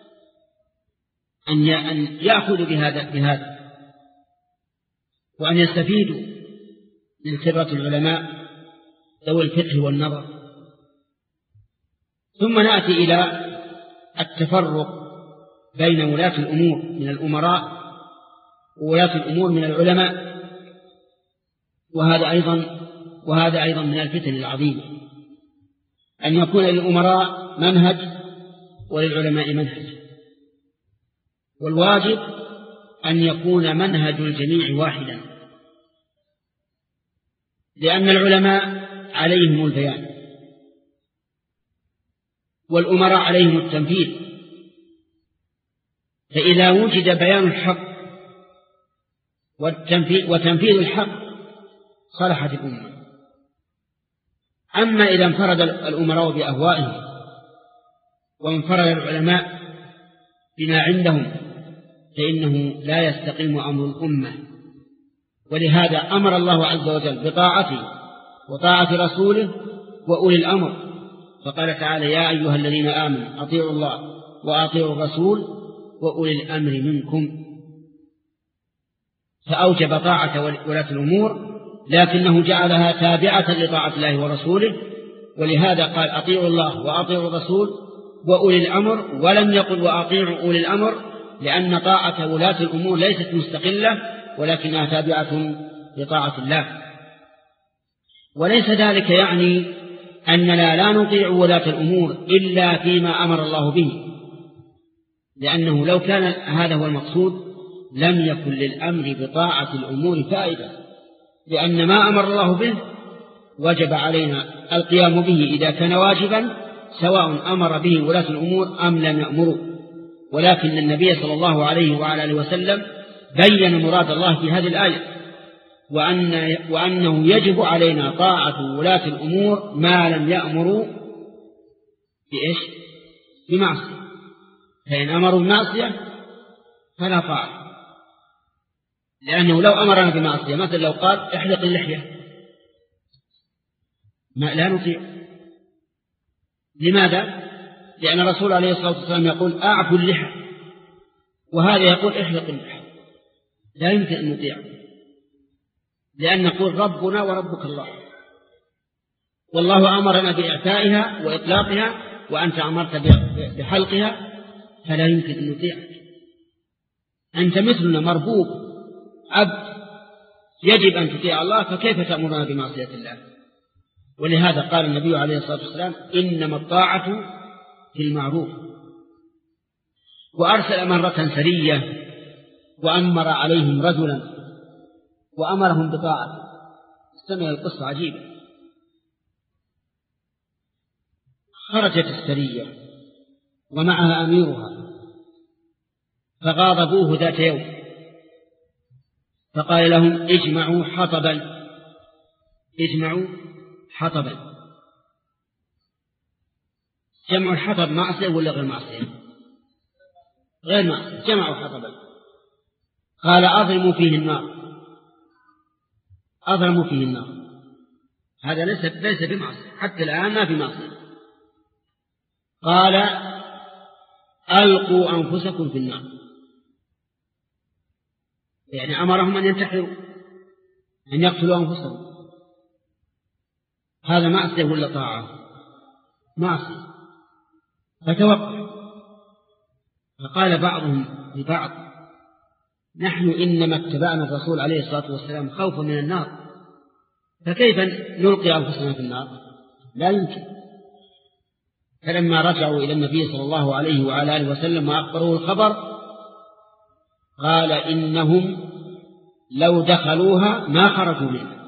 أن يأخذوا بهذا, بهذا وأن يستفيدوا من خبرة العلماء ذوي الفقه والنظر. ثم نأتي إلى التفرق بين ولاة الأمور من الأمراء وولاة الأمور من العلماء، وهذا أيضا وهذا أيضا من الفتن العظيمة، أن يكون للأمراء منهج وللعلماء منهج. والواجب أن يكون منهج الجميع واحدا، لأن العلماء عليهم البيان والأمراء عليهم التنفيذ. فإذا وجد بيان الحق وتنفيذ الحق صلحت الأمة. أما إذا انفرد الأمراء بأهوائهم وانفرد العلماء بما عندهم فإنه لا يستقيم أمر الأمة. ولهذا أمر الله عز وجل بطاعته وطاعة رسوله وأولي الأمر، فقال تعالى: يا أيها الذين آمنوا أطيعوا الله وأطيعوا الرسول وأولي الأمر منكم. فأوجب طاعة ولاة الأمور، لكنه جعلها تابعة لطاعة الله ورسوله، ولهذا قال: أطيعوا الله وأطيعوا الرسول وأولي الأمر، ولم يقل وأطيعوا أولي الأمر، لأن طاعة ولاة الأمور ليست مستقلة ولكنها تابعة لطاعة الله. وليس ذلك يعني أننا لا نطيع ولاة الأمور إلا فيما أمر الله به، لأنه لو كان هذا هو المقصود لم يكن للأمر بطاعة الأمور فائدة، لأن ما أمر الله به وجب علينا القيام به إذا كان واجبا، سواء أمر به ولاة الأمور أم لم يأمروا. ولكن النبي صلى الله عليه وعلى آله وسلم بين مراد الله في هذه الآية، وأن وأنه يجب علينا طاعة ولاة الأمور ما لم يأمروا بإيش؟ بمعصية. فإن أمروا بمعصية فلا طاعة، لأنه لو أمرنا بمعصية، مثل لو قال احلق اللحية ما لا نطيع. لماذا؟ لأن الرسول عليه الصلاة والسلام يقول أعفوا اللحى، وهذا يقول احلق اللحى، لا يمكن أن نطيع، لأن نقول ربنا وربك الله، والله أمرنا بإعفائها وإطلاقها وأنت أمرت بحلقها، فلا يمكن أن نطيع. أنت مثلنا مربوب عبد، يجب أن تطيع الله، فكيف تأمرنا بمعصية الله؟ ولهذا قال النبي عليه الصلاة والسلام إنما الطاعة في المعروف. وأرسل مرة سرية وأمر عليهم رجلا وأمرهم بطاعته. استمع القصة عجيبة. خرجت السرية ومعها أميرها فغاضبوه ذات يوم، فقال لهم اجمعوا حطبا، اجمعوا حطبا. جمع الحطب معصية ولا غير معصية؟ غير معصية. جمعوا حطبا. قال أضرموا فيه النار، أضرموا فيه النار. هذا ليس ليس بمعصية، حتى الآن ما في معصية. قال ألقوا أنفسكم في النار، يعني أمرهم أن ينتحروا، أن يقتلوا أنفسهم. هذا معصية ولا طاعة؟ معصية. فتوقف. فقال بعضهم لبعض نحن إنما اتبعنا الرسول عليه الصلاة والسلام خوفا من النار، فكيف نلقي أنفسنا في النار؟ لا يمكن. فلما رجعوا إلى النبي صلى الله عليه وعلى آله وسلم وأخبروه الخبر قال إنهم لو دخلوها ما خرجوا منها،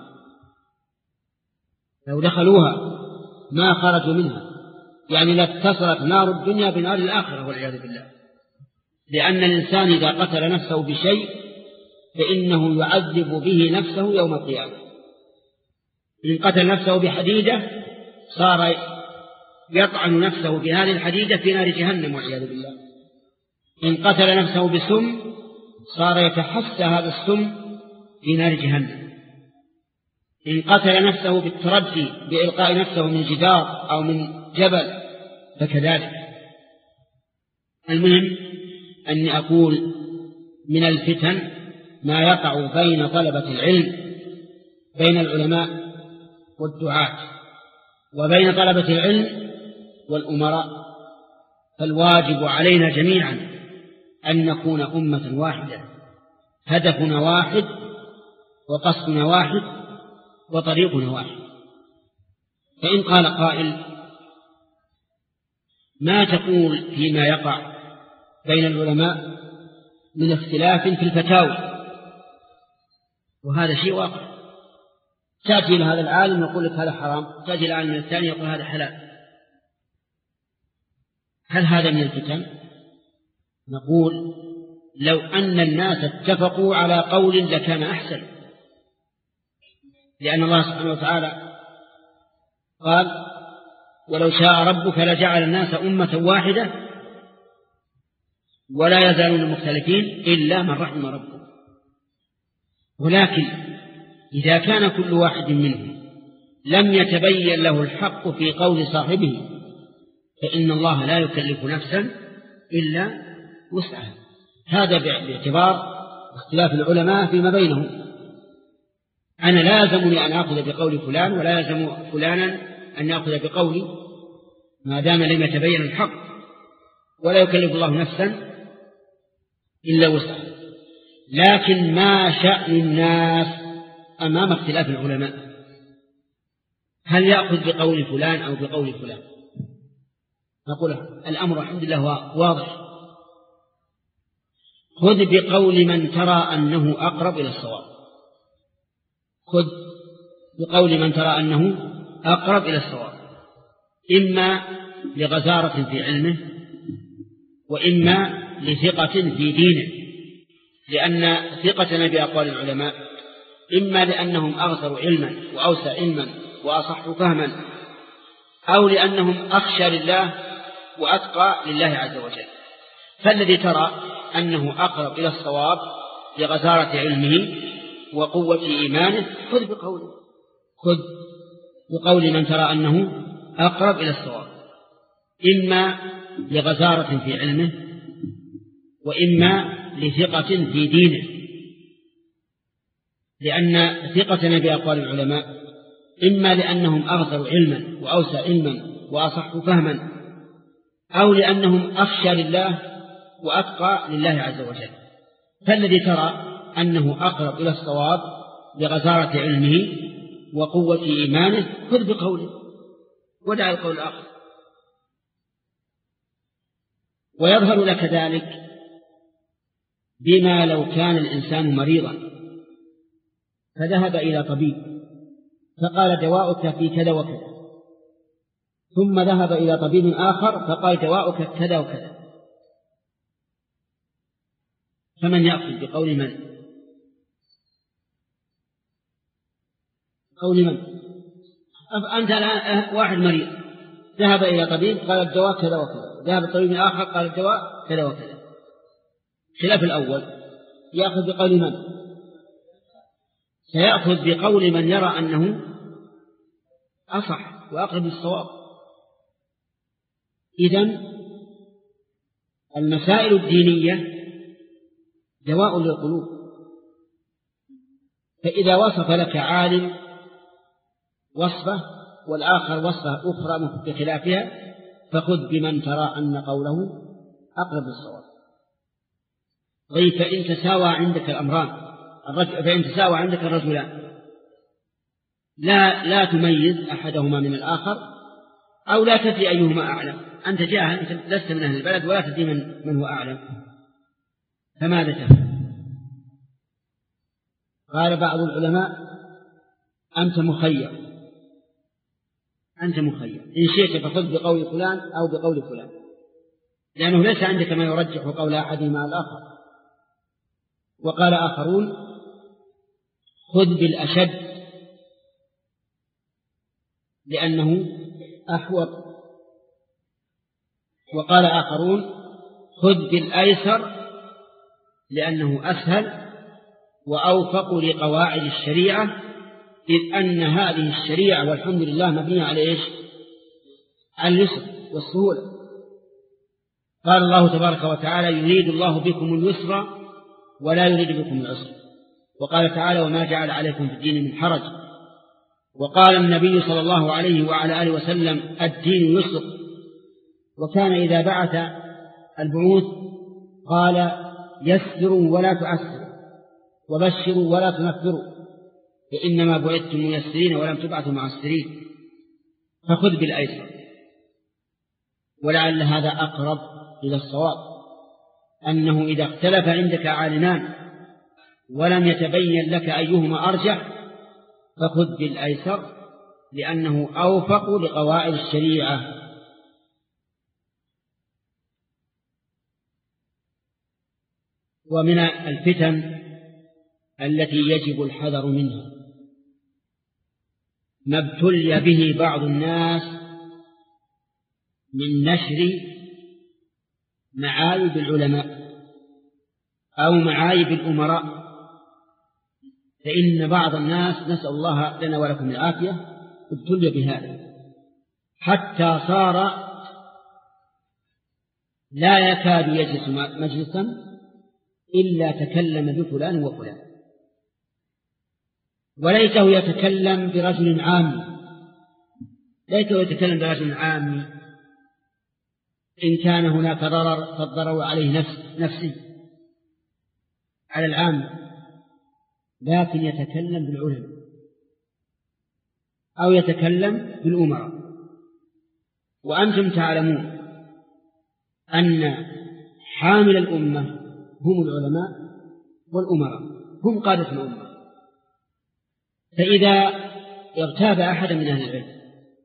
لو دخلوها ما خرجوا منها، يعني لاتصلت نار الدنيا بنار الآخرة والعياذ بالله. لأن الإنسان إذا قتل نفسه بشيء فإنه يعذب به نفسه يوم القيامة. إن قتل نفسه بحديدة صار يطعن نفسه بهذه الحديدة في نار جهنم والعياذ بالله. إن قتل نفسه بسم صار يتحسى هذا السم في نار جهنم. إن قتل نفسه بالتردي بإلقاء نفسه من جدار أو من جبل فكذلك. المهم أني أقول من الفتن ما يقع بين طلبة العلم، بين العلماء والدعاة، وبين طلبة العلم والأمراء. فالواجب علينا جميعا أن نكون أمة واحدة، هدفنا واحد وقصدنا واحد وطريقنا واحد. فإن قال قائل ما تقول فيما يقع بين العلماء من اختلاف في الفتاوى؟ وهذا شيء واقع. تأتي إلى هذا العالم يقول لك هذا حرام، تأتي إلى العالم الثاني يقول هذا حلال. هل هذا من الفتن؟ نقول لو أن الناس اتفقوا على قول لكان أحسن، لأن الله سبحانه وتعالى قال ولو شاء ربك لجعل الناس أمة واحدة ولا يزالون مختلفين إلا من رحم ربك. ولكن إذا كان كل واحد منهم لم يتبين له الحق في قول صاحبه فإن الله لا يكلف نفسا إلا وسعها. هذا باعتبار اختلاف العلماء فيما بينهم. أنا لا يلزمني أن أخذ بقول فلان ولا يلزم فلانا أن يأخذ بقولي ما دام لم يتبين الحق، ولا يكلف الله نفسا إلا وسعها. لكن ما شأن الناس أمام اختلاف العلماء؟ هل يأخذ بقول فلان أو بقول فلان؟ نقول الأمر الحمد لله واضح. خذ بقول من ترى أنه أقرب إلى الصواب، خذ بقول من ترى أنه أقرب إلى الصواب، إما لغزارة في علمه وإما لثقة في دينه، لأن ثقتنا بأقوال العلماء إما لأنهم أغزر علما وأوسع علما وأصح فهما، أو لأنهم أخشى لله وأتقى لله عز وجل. فالذي ترى أنه أقرب إلى الصواب لغزارة علمه وقوة إيمانه خذ بقوله، خذ بقول من ترى أنه أقرب إلى الصواب، إما لغزارة في علمه وإما لثقة في دينه، لأن ثقتنا بأقوال العلماء إما لأنهم أغزر علما وأوسع علما وأصح فهما، أو لأنهم أخشى لله وأتقى لله عز وجل. فالذي ترى أنه أقرب إلى الصواب لغزارة علمه وقوة إيمانه خذ بقوله ودع القول الآخر. ويظهر لك ذلك بما لو كان الإنسان مريضا فذهب إلى طبيب فقال دواؤك في كذا وكذا، ثم ذهب إلى طبيب آخر فقال دواؤك كذا وكذا، فمن يأخذ بقول من؟ قول من؟ أنت الآن واحد مريض ذهب إلى طبيب قال الدواء كذا وكذا، ذهب الطبيب آخر قال الدواء كذا وكذا، خلاف الأول يأخذ بقول من؟ سيأخذ بقول من يرى أنه أصح وأقرب للصواب. إذن المسائل الدينية دواء للقلوب، فإذا وصف لك عالم وصفه والآخر وصفه أخرى بخلافها فخذ بمن ترى أن قوله أقرب للصواب. طيب فإن تساوى عندك الأمران، فإن تساوى عندك الرجلان لا لا تميز أحدهما من الآخر أو لا تدري أيهما أعلم، أنت جاهل، أنت لست من أهل البلد ولا تدري من, من هو أعلم، فماذا تفعل؟ قال بعض العلماء أنت مخير، أنت مخير إن شئت فخذ بقول فلان أو بقول فلان، لأنه ليس عندك ما يرجح قول أحدهما الآخر. وقال آخرون خذ بالأشد لأنه أحوط، وقال آخرون خذ بالأيسر لأنه أسهل وأوفق لقواعد الشريعة، إذ أن هذه الشريعة والحمد لله مبنية على إيش؟ على اليسر والسهولة. قال الله تبارك وتعالى يريد الله بكم اليسر ولا يريد بكم العسر، وقال تعالى وما جعل عليكم في الدين من حرج، وقال النبي صلى الله عليه وعلى آله وسلم الدين يسر، وكان إذا بعث البعوث قال يسروا ولا تعسروا وبشروا ولا تنفروا، فإنما بعثتم ميسرين ولم تبعثوا معسرين، فخذ بالأيسر. ولعل هذا أقرب إلى الصواب، أنه إذا اختلف عندك عالمان ولم يتبين لك أيهما أرجح فخذ بالأيسر لأنه أوفق لقواعد الشريعة. ومن الفتن التي يجب الحذر منها ما ابتلي به بعض الناس من نشر معايب العلماء أو معايب الأمراء، فإن بعض الناس نسأل الله لنا ولكم العافية ابتلي بهذا حتى صار لا يكاد يجلس مجلسا إلا تكلم بفلان وفلان، وليته يتكلم برجل عامي، ليته يتكلم برجل عامي إن كان هناك ضرر فالضرر عليه نفس نفسي على العام، لكن يتكلم بالعلماء أو يتكلم بالأمراء. وأنتم تعلمون أن حامل الأمة هم العلماء والأمراء، هم قادة الأمة، فإذا اغتاب أحد من أهل العلم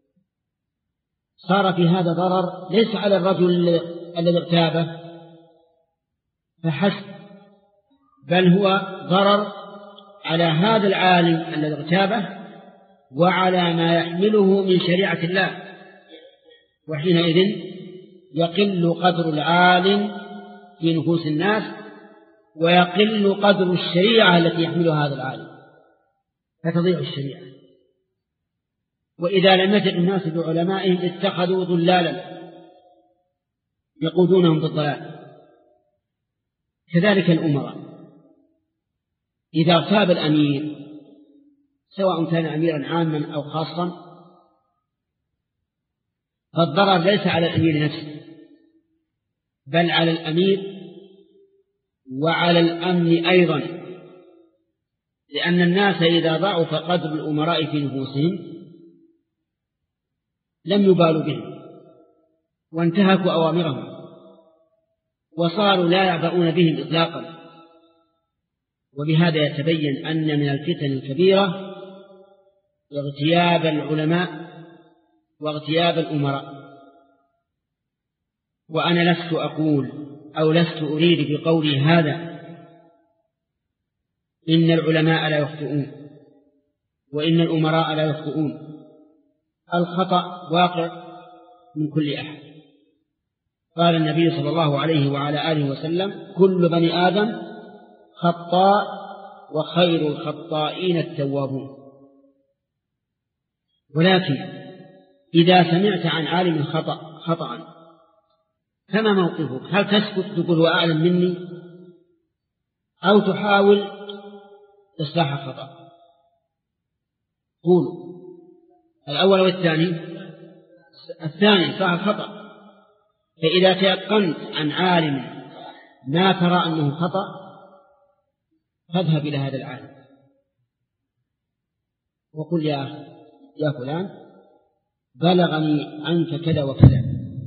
صار في هذا ضرر ليس على الرجل الذي اغتابه فحسب، بل هو ضرر على هذا العالم الذي اغتابه وعلى ما يحمله من شريعة الله، وحينئذ يقل قدر العالم في نفوس الناس ويقل قدر الشريعة التي يحملها هذا العالم فتضيع الشريعة. وإذا لم يجد الناس بعلمائهم اتخذوا ضلالا يقودونهم بالضلال. كذلك الأمراء إذا صاب الأمير سواء كان أميرا عاما أو خاصا فالضرر ليس على الأمير نفسه بل على الأمير وعلى الأمن أيضا، لأن الناس إذا ضعف قدر الأمراء في نفوسهم لم يبالوا بهم وانتهكوا أوامرهم وصاروا لا يعبؤون بهم إطلاقا. وبهذا يتبين أن من الفتن الكبيرة اغتياب العلماء واغتياب الأمراء. وأنا لست أقول أو لست أريد بقولي هذا إن العلماء لا يخطئون وإن الأمراء لا يخطئون. الخطأ واقع من كل أحد. قال النبي صلى الله عليه وعلى آله وسلم: كل بني آدم خطاء وخير الخطائين التوابون. ولكن إذا سمعت عن عالم خطأ خطأ فما موقفك؟ هل تسكت تقول هو أعلم مني أو تحاول إصلاح الخطأ؟ قولوا الأول والثاني. الثاني صح الخطأ. فإذا تيقنت عن عالم ما ترى أنه خطأ فاذهب إلى هذا العالم وقل: يا يا فلان بلغني عنك كذا وكذا.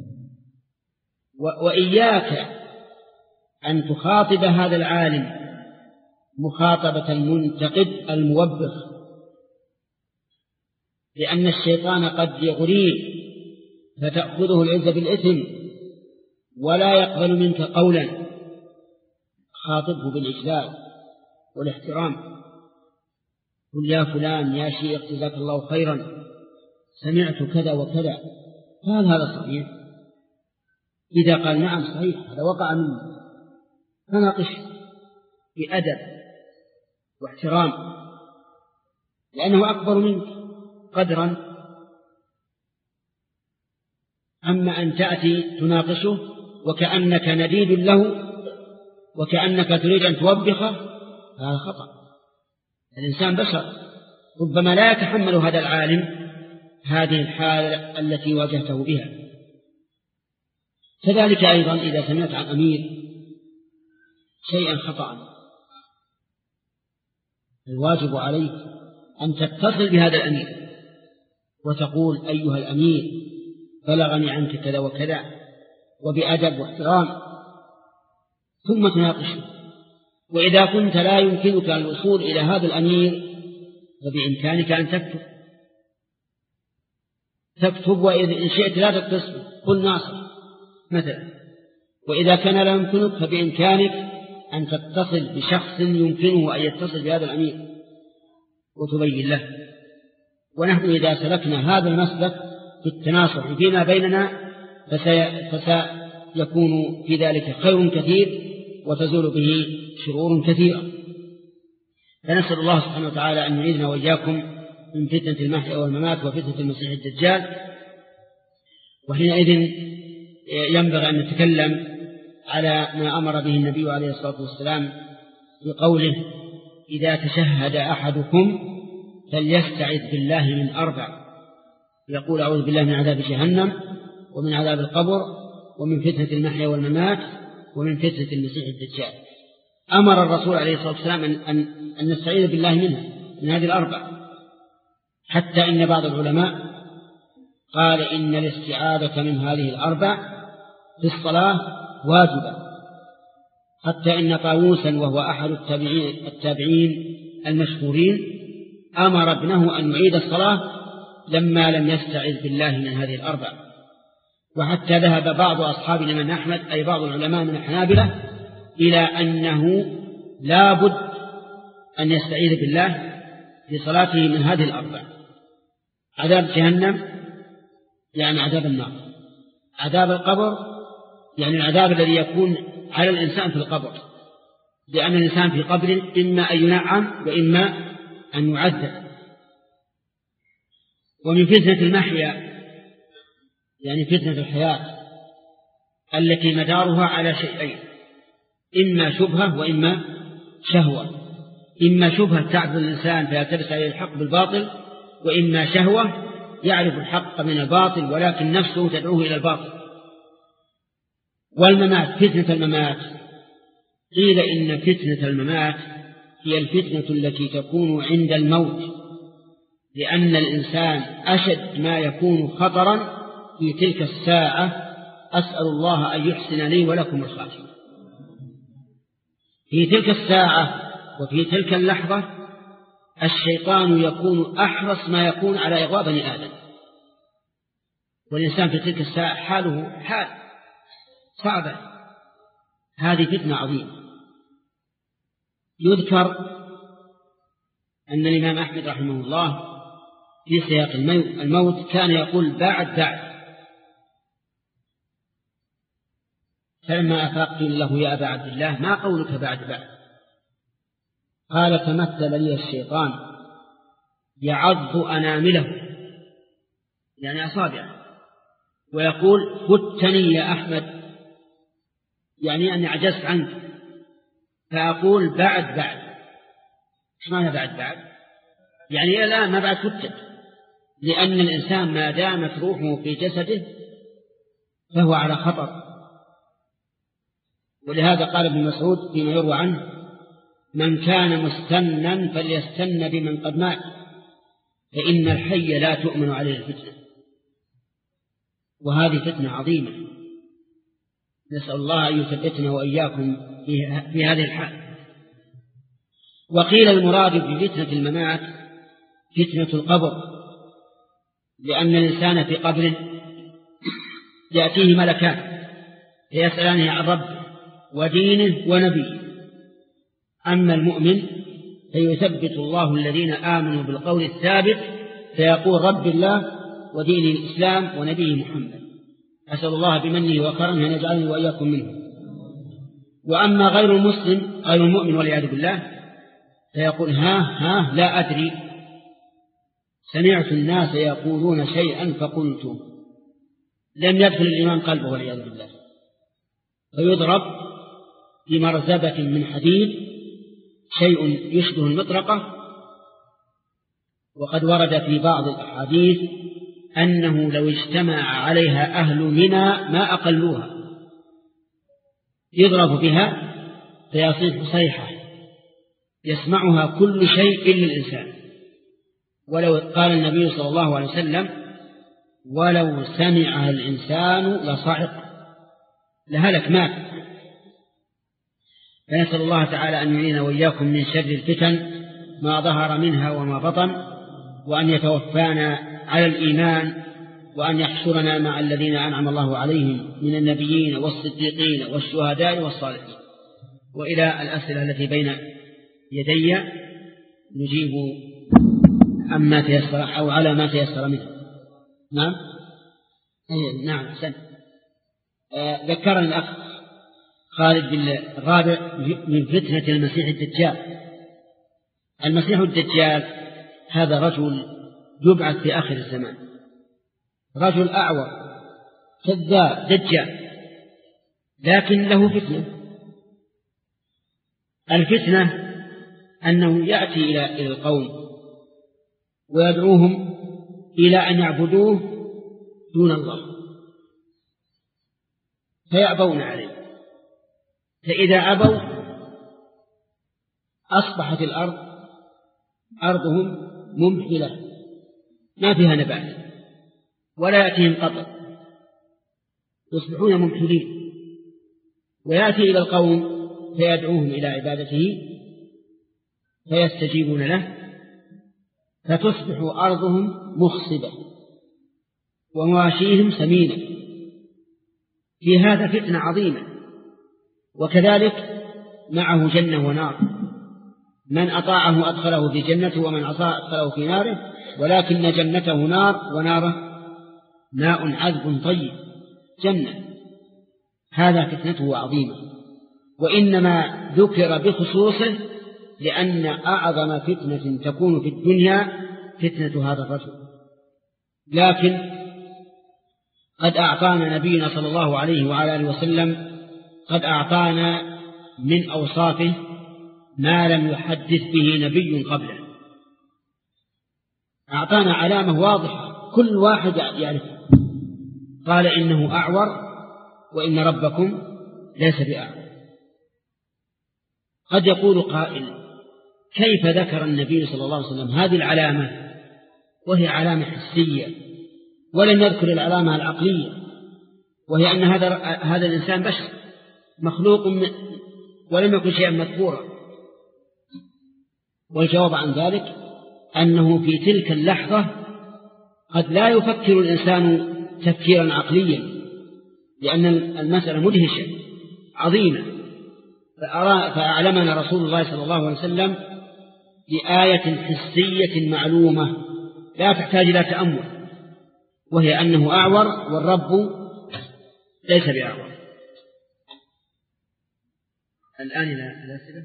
وإياك أن تخاطب هذا العالم مخاطبة المنتقد الموبخ، لأن الشيطان قد يغريه فتأخذه العزة بالإثم ولا يقبل منك قولا. خاطبه بالإجلال والاحترام. قل: يا فلان يا شيخ جزاك الله خيرا سمعت كذا وكذا، هل هذا صحيح؟ إذا قال نعم صحيح هذا وقع مني فناقش بأدب واحترام لأنه أكبر منك قدرا. أما أن تأتي تناقشه وكأنك نديد له وكأنك تريد أن توبخه هذا خطأ. الإنسان بشر ربما لا يتحمل هذا العالم هذه الحالة التي واجهته بها. كذلك أيضا إذا سمعت عن أمير شيئا خطأ الواجب عليك أن تتصل بهذا الأمير وتقول: أيها الأمير بلغني عنك كذا وكذا، وبأدب واحترام، ثم تناقشه. وإذا كنت لا يمكنك الوصول إلى هذا الأمير فبإمكانك أن تكتب تكتب وإن شئت لا تتصل قل ناصر مثلا. وإذا كان لا يمكنك فبإمكانك أن تتصل بشخص يمكنه أن يتصل بهذا الأمير وتبين له. ونحن إذا سلكنا هذا المسلك في التناصح فيما بيننا فسيكون في ذلك خير كثير وتزول به شرور كثيرة. فنسأل الله سبحانه وتعالى أن يعيذنا وإياكم من فتنة المحيا والممات وفتنة المسيح الدجال. وحينئذ ينبغي أن نتكلم على ما أمر به النبي عليه الصلاة والسلام في قوله: إذا تشهد أحدكم فليستعذ بالله من أربع، يقول: أعوذ بالله من عذاب جهنم ومن عذاب القبر ومن فتنة المحيا والممات ومن فتنة المسيح الدجال. أمر الرسول عليه الصلاة والسلام أن, أن, أن نستعيذ بالله منها من هذه الأربع، حتى إن بعض العلماء قال إن الاستعاذة من هذه الأربع في الصلاة واجبة، حتى إن طاووسا وهو أحد التابعين, التابعين المشهورين أمر ابنه أن يعيد الصلاة لما لم يستعذ بالله من هذه الأربع. وحتى ذهب بعض أصحاب الإمام أحمد أي بعض العلماء من الحنابلة إلى أنه لا بد أن يستعيذ بالله في صلاته من هذه الأربع: عذاب جهنم يعني عذاب النار، عذاب القبر يعني العذاب الذي يكون على الإنسان في القبر، لأن الإنسان في قبر إما أن ينعم وإما أن يعذب. ومن فتنة المحيا يعني فتنة الحياة التي مدارها على شيئين، إما شبهة وإما شهوة. إما شبهة تعبد الإنسان فيلتبس عليه الحق بالباطل، وإما شهوة يعرف الحق من الباطل ولكن نفسه تدعوه إلى الباطل. والممات، فتنة الممات، قيل إن فتنة الممات هي الفتنة التي تكون عند الموت، لأن الإنسان أشد ما يكون خطرا في تلك الساعة. أسأل الله أن يحسن لي ولكم الخاتمة. في تلك الساعة وفي تلك اللحظة الشيطان يكون أحرص ما يكون على إغواء بني آدم، والإنسان في تلك الساعة حاله حال صعبة. هذه فتنة عظيمة. يذكر أن الإمام أحمد رحمه الله في سياق الموت كان يقول بعد بعد، فلما أفاق قيل له يا أبا عبد الله ما قولك بعد بعد؟ قال تمثل لي الشيطان يعض أنامله يعني أصابعه ويقول فتني يا أحمد، يعني أني عجزت عنك، فأقول بعد بعد. إيش معنى بعد بعد؟ يعني الآن ما بعد فتن، لأن الإنسان ما دامت روحه في جسده فهو على خطر. ولهذا قال ابن مسعود فيما يروى عنه من كان مستنا فليستن بمن قد مات فإن الحي لا تؤمن عليه الفتنة. وهذه فتنة عظيمة، نسأل الله أن يثبتنا وإياكم في هذه الحال. وقيل المراد بفتنة الممات فتنة القبر، لأن الإنسان في قبر يأتيه ملكان فيسألانه عن ربه ودينه ونبيه. أما المؤمن فيثبت الله الذين آمنوا بالقول الثابت فيقول رب الله ودين الإسلام ونبيه محمد. أسأل الله بمنه وكرمه أن يجعلني وإياكم منه. وأما غير المسلم غير المؤمن والعياذ بالله فيقول ها ها لا أدري، سمعت الناس يقولون شيئا فقلت، لم يدخل الإيمان قلبه والعياذ بالله، فيضرب بمرزبة من حديد شيء يشبه المطرقة. وقد ورد في بعض الأحاديث أنه لو اجتمع عليها أهل منى ما أقلوها، يضرب بها فيصيح صيحة يسمعها كل شيء إلا الإنسان. ولو قال النبي صلى الله عليه وسلم ولو سمعها الإنسان لصعق لهلك مات. فنسأل الله تعالى أن يعيننا وإياكم من شر الفتن ما ظهر منها وما بطن، وأن يتوفانا على الإيمان، وأن يحشرنا مع الذين أنعم الله عليهم من النبيين والصديقين والشهداء والصالحين. وإلى الأسئلة التي بين يدي نجيب عما تيسر أو على ما تيسر منه. نعم أي نعم أحسن. آه ذكرني الأخ خالد بالرابع من فتنة المسيح الدجال. المسيح الدجال هذا رجل يبعث في آخر الزمان، رجل أعور كذاب دجال، لكن له فتنة. الفتنة أنه يأتي إلى القوم ويدعوهم إلى أن يعبدوه دون الله فيأبون عليه، فإذا أبوا أصبحت الأرض أرضهم ممحلة ما فيها نبات ولا يأتيهم قطر، يصبحون ممحلين. ويأتي إلى القوم فيدعوهم إلى عبادته فيستجيبون له فتصبح أرضهم مخصبة ومواشيهم سمينة. في هذا فتنة عظيمة. وكذلك معه جنة ونار، من أطاعه أدخله في جنته ومن عصاه أدخله في ناره، ولكن جنته نار وناره ماء عذب طيب جنة. هذا فتنته عظيمة، وإنما ذكر بخصوصه لأن أعظم فتنة تكون في الدنيا فتنة هذا الرجل، لكن قد أعطانا نبينا صلى الله عليه وعلى آله وسلم قد أعطانا من أوصافه ما لم يحدث به نبي قبله. أعطانا علامة واضحة كل واحد يعرفها، قال إنه أعور وإن ربكم ليس بأعور. قد يقول قائل كيف ذكر النبي صلى الله عليه وسلم هذه العلامة وهي علامة حسية ولم يذكر العلامة العقلية، وهي أن هذا هذا الإنسان بشر مخلوق ولم يكن شيئا مذكورا؟ والجواب عن ذلك أنه في تلك اللحظة قد لا يفكر الإنسان تفكيرا عقليا، لأن المسألة مدهشة عظيمة، فأعلمنا رسول الله صلى الله عليه وسلم بآية حسية معلومة لا تحتاج إلى تأمل، وهي أنه أعور والرب ليس بأعور. الآن إلى الأسئلة.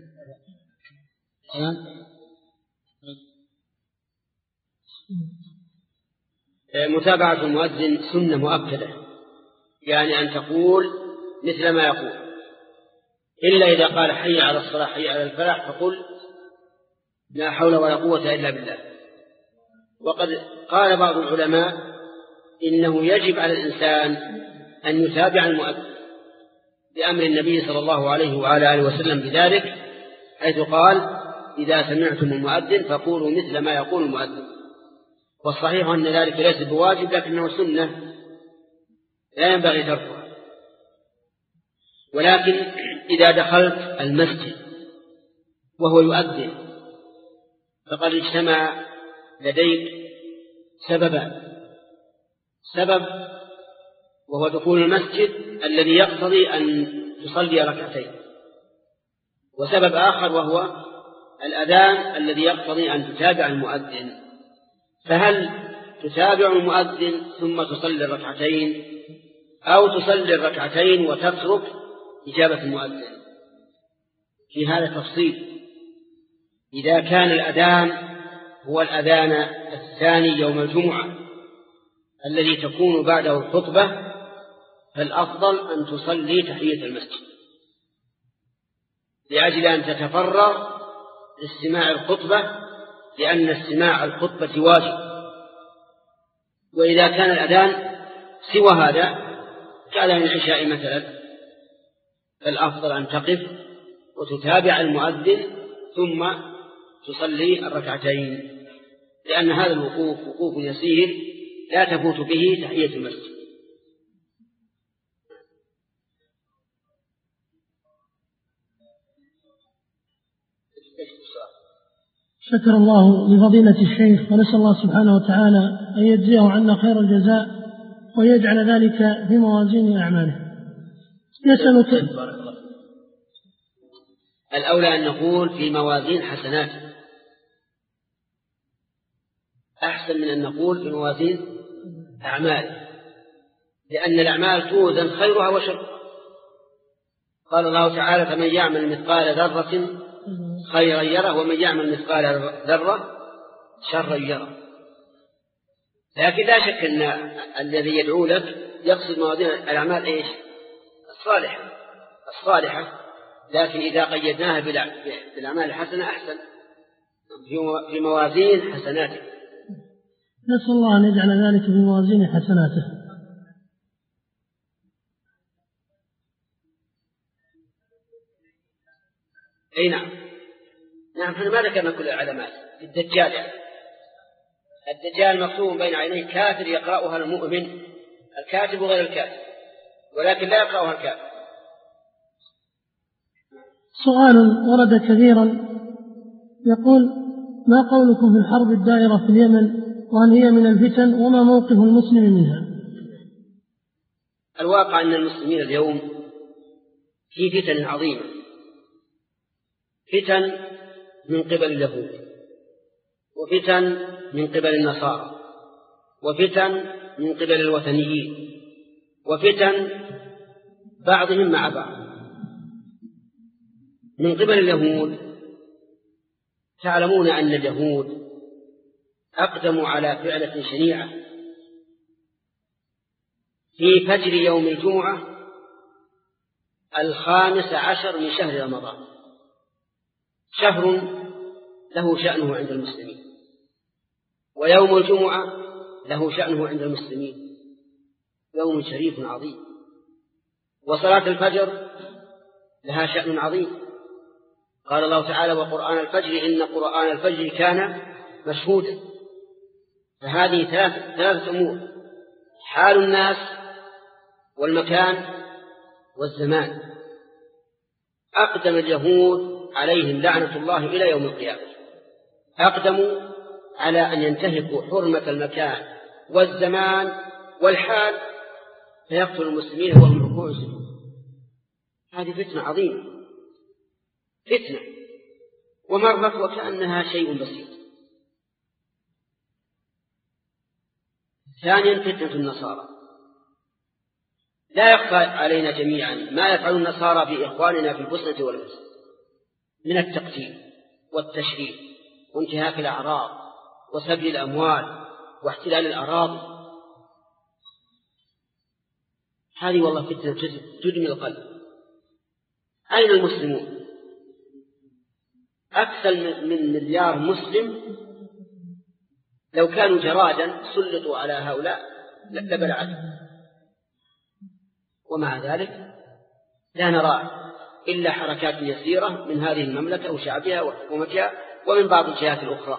متابعة المؤذن سنة مؤكدة، يعني أن تقول مثل ما يقول، إلا إذا قال حي على الصلاة حي على الفلاح فقل لا حول ولا قوة إلا بالله. وقد قال بعض العلماء إنه يجب على الإنسان أن يتابع المؤذن بأمر النبي صلى الله عليه وعلى آله وسلم بذلك، حيث قال إذا سمعتم المؤذن فقولوا مثل ما يقول المؤذن. والصحيح أن ذلك ليس بواجب لكنه سنة لا ينبغي تركها. ولكن إذا دخلت المسجد وهو يؤذن فقد اجتمع لديك سببان: سبب وهو دخول المسجد الذي يقتضي أن تصلي ركعتين، وسبب آخر وهو الأذان الذي يقتضي أن تتابع المؤذن. فهل تتابع المؤذن ثم تصلي الركعتين أو تصلي الركعتين وتترك إجابة المؤذن؟ في هذا تفصيل. إذا كان الأذان هو الأذان الثاني يوم الجمعة الذي تكون بعده الخطبة فالأفضل أن تصلي تحية المسجد لأجل أن تتفرغ لاستماع الخطبة، لأن استماع الخطبة واجب. وإذا كان الأذان سوى هذا كأذان العشاء مثلا فالأفضل أن تقف وتتابع المؤذن ثم تصلي الركعتين، لأن هذا الوقوف وقوف يسير لا تفوت به تحية المسجد. شكر الله لفضيلة الشيخ، ونسأل الله سبحانه وتعالى أن يجزيه عنا خير الجزاء ويجعل ذلك في موازين أعماله. يسألك الأولى أن نقول في موازين حسناته، أحسن من أن نقول في موازين أعماله، لأن الأعمال توزن خيرها وشرها. قال الله تعالى فمن يعمل مثقال ذرة خيرا يره ومن يعمل مثقال ذرة شرا يره. لكن لا شك أن الذي يدعو لك يقصد موازين الأعمال إيش؟ الصالحة الصالحة لكن إذا قيدناها بالأعمال الحسنة أحسن في موازين حسناته. نسأل الله أن يجعل ذلك في موازين حسناته. أي نعم نعم احنا ما ذكرنا كل العلامات. الدجال يعني الدجال مكتوب بين عينيه كافر يقرأها المؤمن، الكاتب غير الكاتب، ولكن لا يقرأها الكافر. سؤال ورد كثيرا يقول: ما قولكم في الحرب الدائرة في اليمن، وهل هي من الفتن، وما موقف المسلم منها؟ الواقع أن المسلمين اليوم في فتن عظيمة، فتن من قبل اليهود، وفتن من قبل النصارى، وفتن من قبل الوثنيين، وفتن بعضهم مع بعض. من قبل اليهود تعلمون أن اليهود أقدموا على فعلة شنيعة في فجر يوم الجمعة الخامس عشر من شهر رمضان، شهر له شأنه عند المسلمين، ويوم الجمعة له شأنه عند المسلمين، يوم شريف عظيم. وصلاة الفجر لها شأن عظيم، قال الله تعالى: وقرآن الفجر إن قرآن الفجر كان مشهودا. فهذه ثلاثة أمور: حال الناس والمكان والزمان. أقدم اليهود عليهم لعنة الله إلى يوم القيامة، أقدموا على أن ينتهكوا حرمة المكان والزمان والحال فيقتل المسلمين وهم ركوع وسجود. هذه فتنة عظيمة، فتنة ومرت وكأنها شيء بسيط. ثانيا فتنة النصارى. لا يخفى علينا جميعا ما يفعل النصارى بإخواننا في البوسنة والهرسك من التقتيل والتشريد وانتهاك الأعراض وسبي الأموال واحتلال الأراضي. هذه والله فتنة تدمي القلب. أين المسلمون؟ أكثر من مليار مسلم لو كانوا جرادا سلطوا على هؤلاء لبلعتهم، ومع ذلك لا نرى إلا حركات يسيرة من هذه المملكة وشعبها وحكومتها ومن بعض الجهات الأخرى.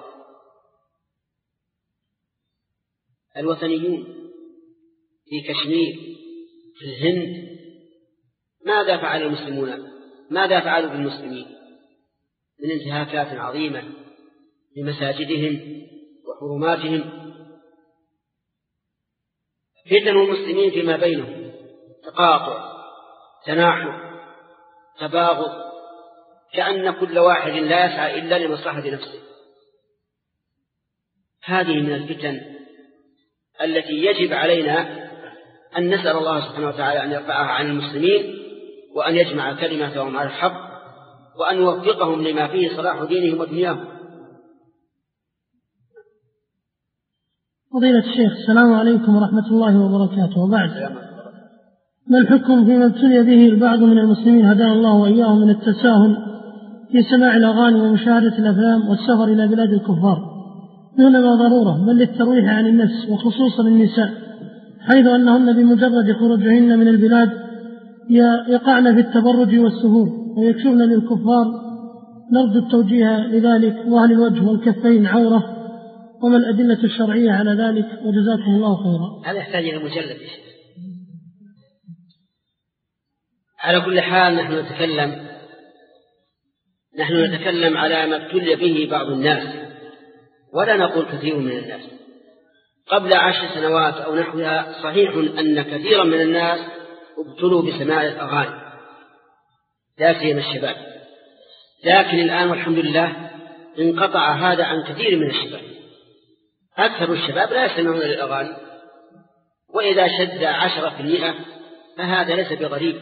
الوثنيون في كشمير في الهند ماذا فعل المسلمون؟ ماذا فعلوا بالمسلمين من انتهاكات عظيمة لمساجدهم وحرماتهم؟ فتن المسلمين فيما بينهم تقاطع، تناحر، تباغض، كأن كل واحد لا يسعى إلا لمصلحة نفسه. هذه من الفتن التي يجب علينا أن نسأل الله سبحانه وتعالى أن يرفعها عن المسلمين وأن يجمع كلمتهم على الحق وأن يوفقهم لما فيه صلاح دينهم ودنياهم. فضيلة الشيخ، السلام عليكم ورحمة الله وبركاته. وبعد، ما الحكم فيما ابتلي به البعض من المسلمين هدانا الله وإياهم من التساهل في سماع الأغاني ومشاهدة الأفلام والسفر إلى بلاد الكفار دون ما ضرورة، بل للترويح عن النفس وخصوصا النساء، حيث أنهن بمجرد خروجهن من البلاد يقعن في التبرج والسهول ويكشفن للكفار؟ نرجو التوجيه لذلك، وهل الوجه والكفين عورة؟ وما الأدلة الشرعية على ذلك؟ وجزاكم الله خيرا. هذا يحتاج إلى مجلد. على كل حال نحن نتكلم نحن نتكلم على ما ابتلي به بعض الناس، ولا نقول كثير من الناس. قبل عشر سنوات أو نحوها صحيح أن كثيرا من الناس ابتلوا بسماع الأغاني، لا سيما الشباب، لكن الآن والحمد لله انقطع هذا عن كثير من الشباب. أكثر الشباب لا يستمعون للأغاني، وإذا شد عشرة في المئة فهذا ليس بغريب.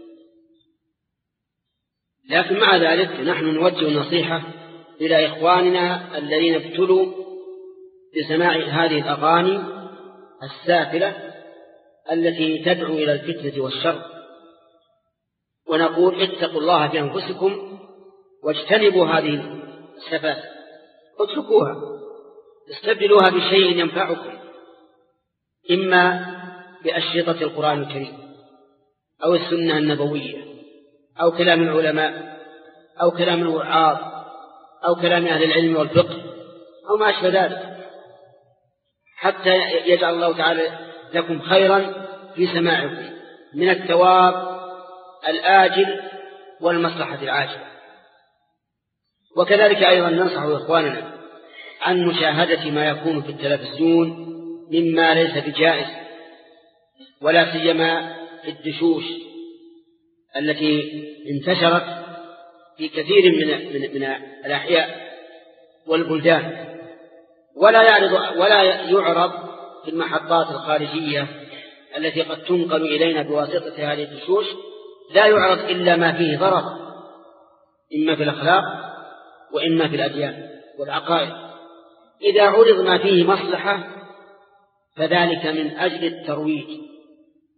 لكن مع ذلك نحن نوجه النصيحة إلى إخواننا الذين ابتلوا بسماع هذه الأغاني السافلة التي تدعو إلى الفتنة والشر، ونقول: اتقوا الله في أنفسكم واجتنبوا هذه السفاسف، اتركوها، استبدلوها بشيء ينفعكم، إما بأشرطة القرآن الكريم أو السنة النبوية أو كلام العلماء أو كلام الوعاظ أو كلام أهل العلم والفقه أو ما أشبه ذلك، حتى يجعل الله تعالى لكم خيرا في سماعكم من الثواب الآجل والمصلحة العاجلة. وكذلك أيضا ننصح إخواننا عن مشاهدة ما يكون في التلفزيون مما ليس بجائز، ولا سيما في الدشوش التي انتشرت في كثير من من, من الأحياء والبلدان، ولا يعرض ولا يعرض في المحطات الخارجية التي قد تنقل إلينا بواسطة هذه الدشوش، لا يعرض إلا ما فيه ضرر، إما في الأخلاق وإما في الأديان والعقائد. إذا عرض ما فيه مصلحة فذلك من أجل الترويج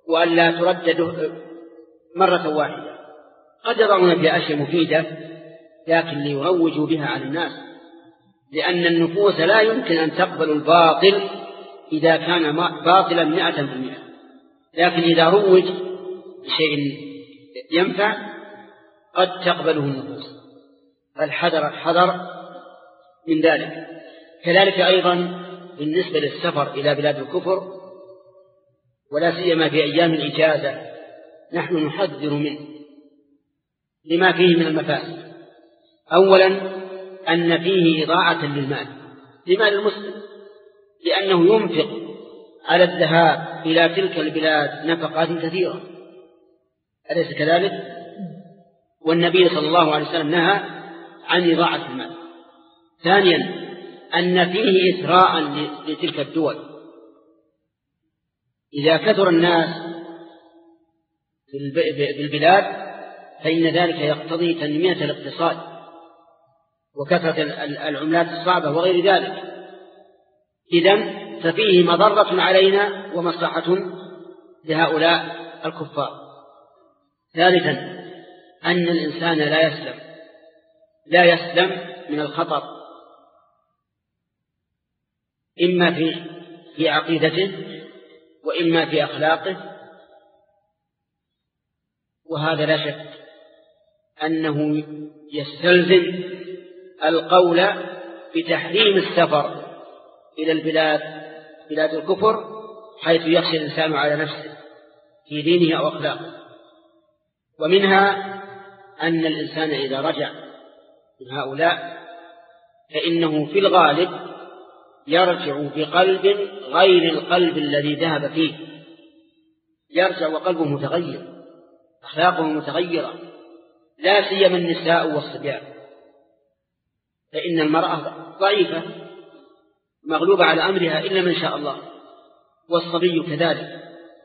وأن لا تردد مرة واحدة. قد يضعون فيها أشياء مفيدة لكن ليروجوا بها على الناس، لأن النفوس لا يمكن أن تقبل الباطل إذا كان باطلا مئة في المئة، لكن إذا روج بشيء ينفع قد تقبله النفوس، فالحذر الحذر من ذلك. كذلك أيضا بالنسبة للسفر إلى بلاد الكفر ولا سيما في أيام الإجازة نحن نحذر منه لما فيه من المفاسد. أولا أن فيه إضاعة للمال لمال المسلم، لأنه ينفق على الذهاب إلى تلك البلاد نفقات كثيرة، أليس كذلك؟ والنبي صلى الله عليه وسلم نهى عن إضاعة المال. ثانيا أن فيه إثراء لتلك الدول، إذا كثر الناس في البلاد فإن ذلك يقتضي تنمية الاقتصاد وكثرة العملات الصعبة وغير ذلك، إذن ففيه مضرة علينا ومصلحة لهؤلاء الكفار. ثالثا أن الإنسان لا يسلم لا يسلم من الخطر، إما في في عقيدته وإما في أخلاقه، وهذا لا شك أنه يستلزم القول بتحريم السفر إلى البلاد بلاد الكفر، حيث يخشى الإنسان على نفسه في دينه أو أخلاقه. ومنها أن الإنسان إذا رجع من هؤلاء فإنه في الغالب يرجع بقلب غير القلب الذي ذهب فيه، يرجع وقلبه متغير، أخلاقه متغيرة، لا سيما النساء والصبيان، فإن المرأة ضعيفة مغلوبة على أمرها إلا من شاء الله، والصبي كذلك.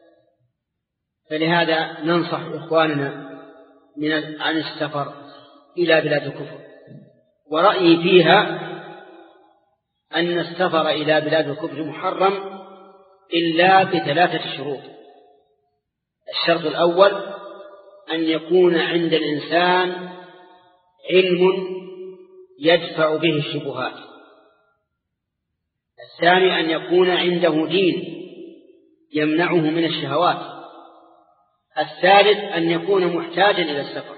فلهذا ننصح إخواننا من عن السفر إلى بلاد الكفر. ورأيي فيها أن السفر إلى بلاد الكفر محرم إلا بثلاثة شروط. الشرط الأول أن يكون عند الإنسان علم يدفع به الشبهات. الثاني أن يكون عنده دين يمنعه من الشهوات. الثالث أن يكون محتاجا إلى السفر.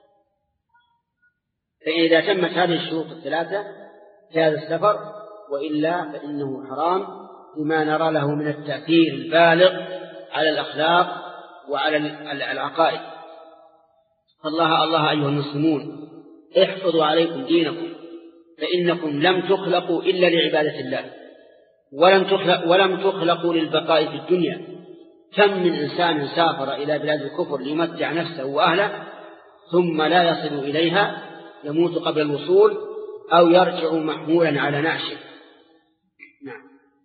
فإذا تمت هذه الشروط الثلاثة جاز السفر، وإلا فإنه حرام لما نرى له من التأثير البالغ على الأخلاق وعلى العقائد. فالله الله أيها المسلمون احفظوا عليكم دينكم، فإنكم لم تخلقوا إلا لعبادة الله، ولم تخلق ولم تخلقوا للبقاء في الدنيا. كم من إنسان سافر إلى بلاد الكفر ليمتع نفسه وأهله ثم لا يصل إليها، يموت قبل الوصول أو يرجع محمولا على نعشه. نعم.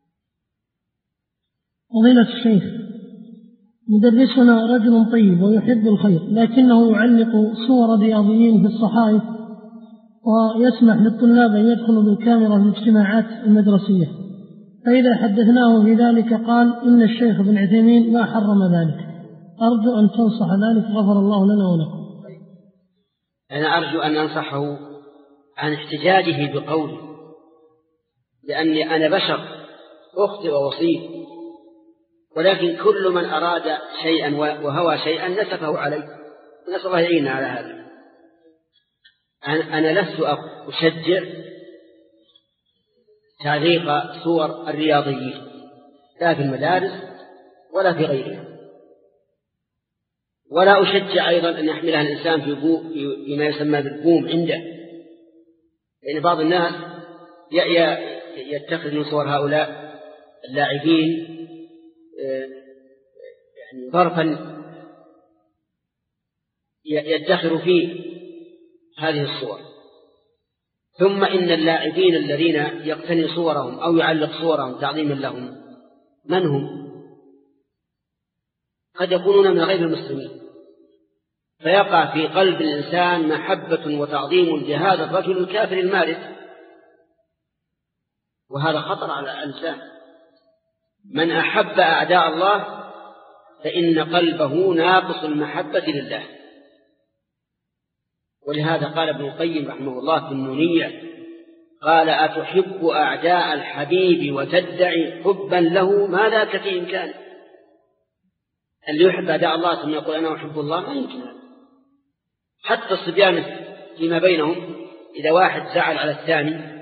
فضيلة الشيخ، مدرسنا رجل طيب ويحب الخير، لكنه يعلق صور رياضيين في الصحائف ويسمح للطلاب أن يدخلوا بالكاميرا في الاجتماعات المدرسية، فإذا حدثناه في ذلك قال إن الشيخ ابن عثيمين ما حرم ذلك. أرجو أن تنصح ذلك، غفر الله لنا ولكم. أنا أرجو أن أنصحه عن احتجاجه بقولي، لأني أنا بشر أخطئ وأصيب، ولكن كل من أراد شيئا وهوى شيئا نسفه عليه، نسأل الله يعيننا على هذا. أنا لست أشجع تعليق صور الرياضيين لا في المدارس ولا في غيرها، ولا أشجع أيضا أن يحملها الإنسان في بما يسمى بالبوم عنده، لأن بعض الناس يتخذ من صور هؤلاء اللاعبين يعني ظرفا يدخر فيه هذه الصور. ثم إن اللاعبين الذين يقتني صورهم أو يعلق صورهم تعظيما لهم من هم؟ قد يكونون من غير المسلمين، فيقع في قلب الإنسان محبة وتعظيم لهذا الرجل الكافر المارد، وهذا خطر على الإنسان. من أحب أعداء الله فإن قلبه ناقص المحبة لله. ولهذا قال ابن القيم رحمه الله في النونية، قال أتحب أعداء الحبيب وتدعي حبا له ما ذاك في إمكانه. اللي يحب أعداء الله ثم يقول أنا أحب الله ما يمكن هذا. حتى الصبيان فيما بينهم إذا واحد زعل على الثاني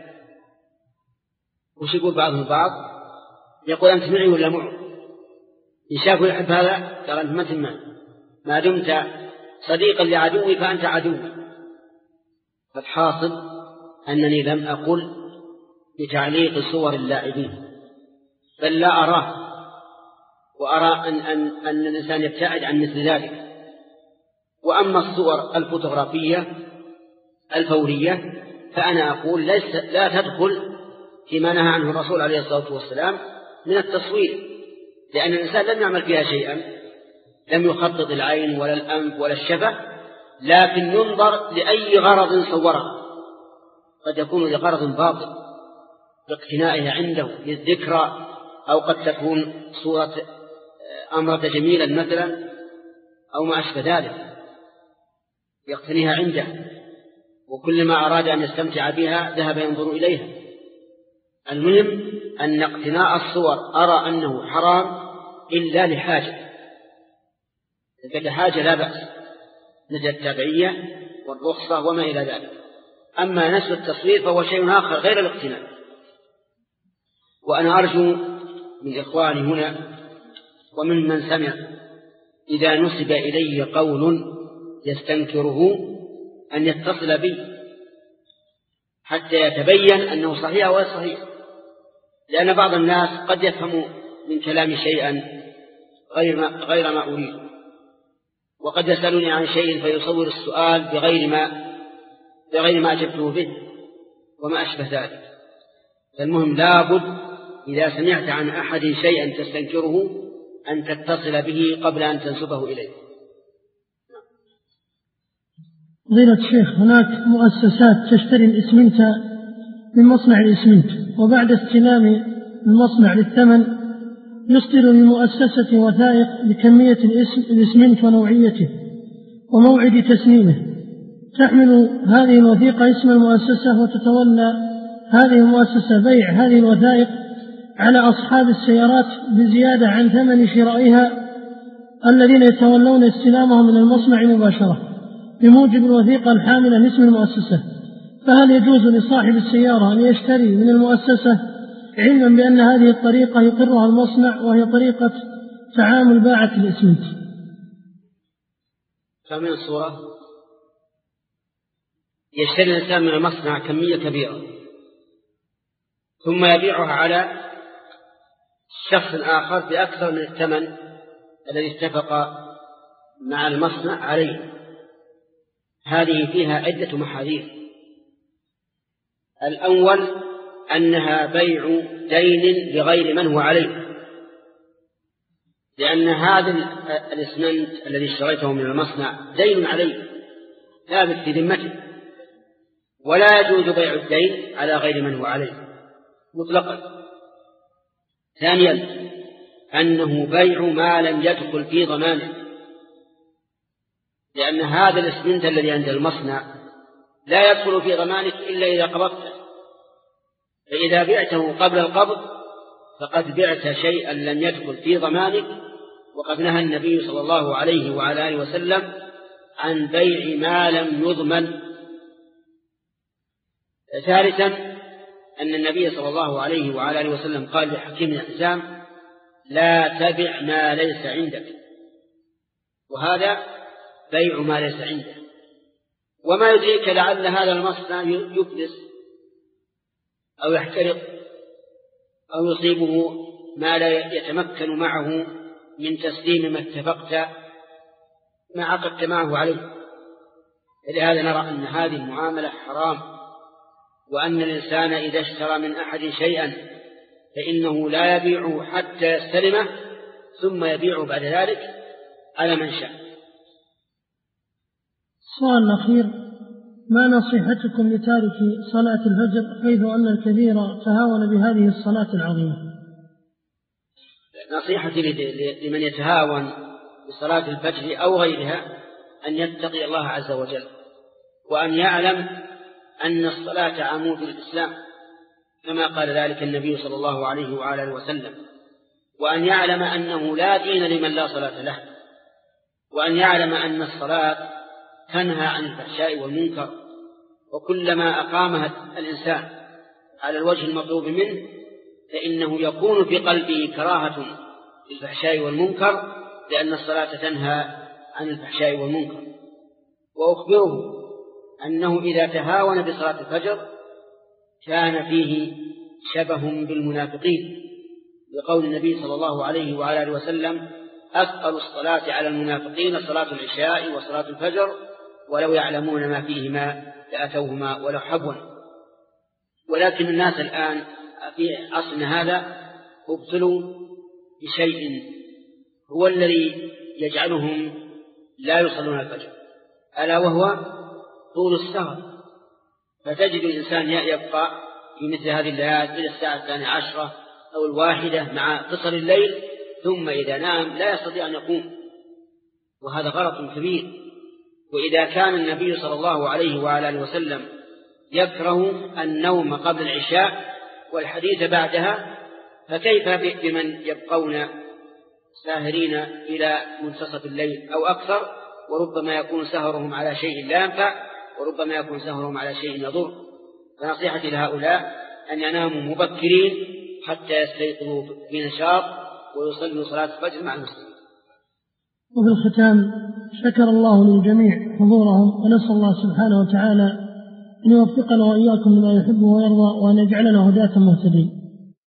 وش يقول بعضهم البعض؟ يقول أنت معي ولا معه؟ إن شافوا يحب هذا قال أنت ما تسمع، ما دمت صديقا لعدوي فأنت عدو. فالحاصل أنني لم أقل بتعليق صور اللاعبين، بل لا أراه، وأرى أن, أن, أن الإنسان يبتعد عن مثل ذلك. وأما الصور الفوتوغرافية الفورية فأنا أقول ليس لا تدخل فيما نهى عنه الرسول عليه الصلاة والسلام من التصوير، لأن الإنسان لم يعمل فيها شيئا، لم يخطط العين ولا الأنف ولا الشفة، لكن ينظر لأي غرض صوره، قد يكون لغرض باطل لاقتنائه عنده للذكرى، أو قد تكون صورة أمرة جميلا مثلا أو ما أشبه ذلك يقتنيها عنده، وكلما أراد أن يستمتع بها ذهب ينظر إليها. المهم أن اقتناء الصور أرى أنه حرام إلا لحاجة، إذا لحاجة لا بأس، مثل التابعية والرخصة وما إلى ذلك. أما نسل التصوير فهو شيء آخر غير الاقتناء. وأنا أرجو من إخواني هنا ومن من سمع إذا نسب إلي قول يستنكره أن يتصل بي حتى يتبين أنه صحيح أو صحيح، لأن بعض الناس قد يفهم من كلامي شيئا غير ما, غير ما أريد، وقد يسألني عن شيء فيصور السؤال بغير ما بغير ما أجبته به وما أشبه ذلك. فالمهم لابد إذا سمعت عن أحد شيئا تستنكره أن تتصل به قبل أن تنسبه إليه. فضيلة الشيخ، هناك مؤسسات تشتري الإسمنت من مصنع الإسمنت، وبعد استلام المصنع للثمن يصدر للمؤسسة وثائق بكمية الإسمنت ونوعيته وموعد تسليمه، تحمل هذه الوثيقة اسم المؤسسة، وتتولى هذه المؤسسة بيع هذه الوثائق على أصحاب السيارات بزيادة عن ثمن شرائها الذين يتولون استلامها من المصنع مباشرة بموجب الوثيقة الحاملة لاسم المؤسسة. فهل يجوز لصاحب السيارة أن يشتري من المؤسسة علما بأن هذه الطريقة يقرها المصنع وهي طريقة تعامل باعة الإسمنت؟ فمن الصورة يشتري الإنسان من المصنع كمية كبيرة ثم يبيعها على شخص آخر بأكثر من الثمن الذي اتفق مع المصنع عليه. هذه فيها عدة محاذير. الأول أنها بيع دين لغير من هو عليه، لأن هذا الإسمنت الذي اشتريته من المصنع دين عليه ثابت في ذمته، ولا يجوز بيع الدين على غير من هو عليه مطلقا. ثانيا أنه بيع ما لم يدخل في ضمانه، لأن هذا الإسمنت الذي عند المصنع لا يدخل في ضمانك إلا إذا قبضته، فإذا بعته قبل القبض فقد بعت شيئا لم يدخل في ضمانك، وقد نهى النبي صلى الله عليه وعلى آله وسلم عن بيع ما لم يضمن. ثالثا أن النبي صلى الله عليه وعلى آله وسلم قال لحكيم الحزام لا تبع ما ليس عندك، وهذا بيع ما ليس عنده. وما يدريك لعل هذا المصنع يفلس أو يحترق أو يصيبه ما لا يتمكن معه من تسليم ما اتفقت ما عقدت معه عليه. لهذا نرى أن هذه المعاملة حرام، وأن الإنسان إذا اشترى من أحد شيئا فإنه لا يبيعه حتى يستلمه ثم يبيعه بعد ذلك على من شاء. السؤال الأخير: ما نصيحتكم لتارك صلاة الفجر حيث أن الكثير تهاون بهذه الصلاة العظيمة؟ نصيحتي لمن يتهاون بصلاة الفجر أو غيرها أن يتقي الله عز وجل، وأن يعلم أن الصلاة عمود الإسلام كما قال ذلك النبي صلى الله عليه وآله وسلم، وأن يعلم أنه لا دين لمن لا صلاة له، وأن يعلم أن الصلاة تنهى عن الفحشاء والمنكر، وكلما أقامها الإنسان على الوجه المطلوب منه فإنه يكون في قلبه كراهة للفحشاء والمنكر، لأن الصلاة تنهى عن الفحشاء والمنكر. وأخبره أنه إذا تهاون بصلاة الفجر كان فيه شبه بالمنافقين، لقول النبي صلى الله عليه وآله وسلم: أثقل الصلاة على المنافقين صلاة العشاء وصلاة الفجر ولو يعلمون ما فيهما لأتوهما ولو حبوا. ولكن الناس الآن في عصرنا هذا ابتلوا بشيء هو الذي يجعلهم لا يصلون الفجر، ألا وهو طول السهر. فتجد الإنسان يبقى في مثل هذه الليالي إلى الساعة الثانية عشرة أو الواحدة مع قصر الليل، ثم إذا نام لا يستطيع أن يقوم، وهذا غلط كبير. وإذا كان النبي صلى الله عليه وآله وسلم يكره النوم قبل العشاء والحديث بعدها، فكيف بمن يبقون ساهرين إلى منتصف الليل أو أكثر، وربما يكون سهرهم على شيء لا ينفع، وربما يكون سهرهم على شيء يضر. فنصيحتي لهؤلاء أن يناموا مبكرين حتى يستيقظوا في نشاط ويصلوا صلاة الفجر مع المسلمين. وفي الختام شكر الله للجميع حضورهم، ونسأل الله سبحانه وتعالى أن يوفقنا وإياكم لما يحب ويرضى، وأن يجعلنا هداة مهتدين.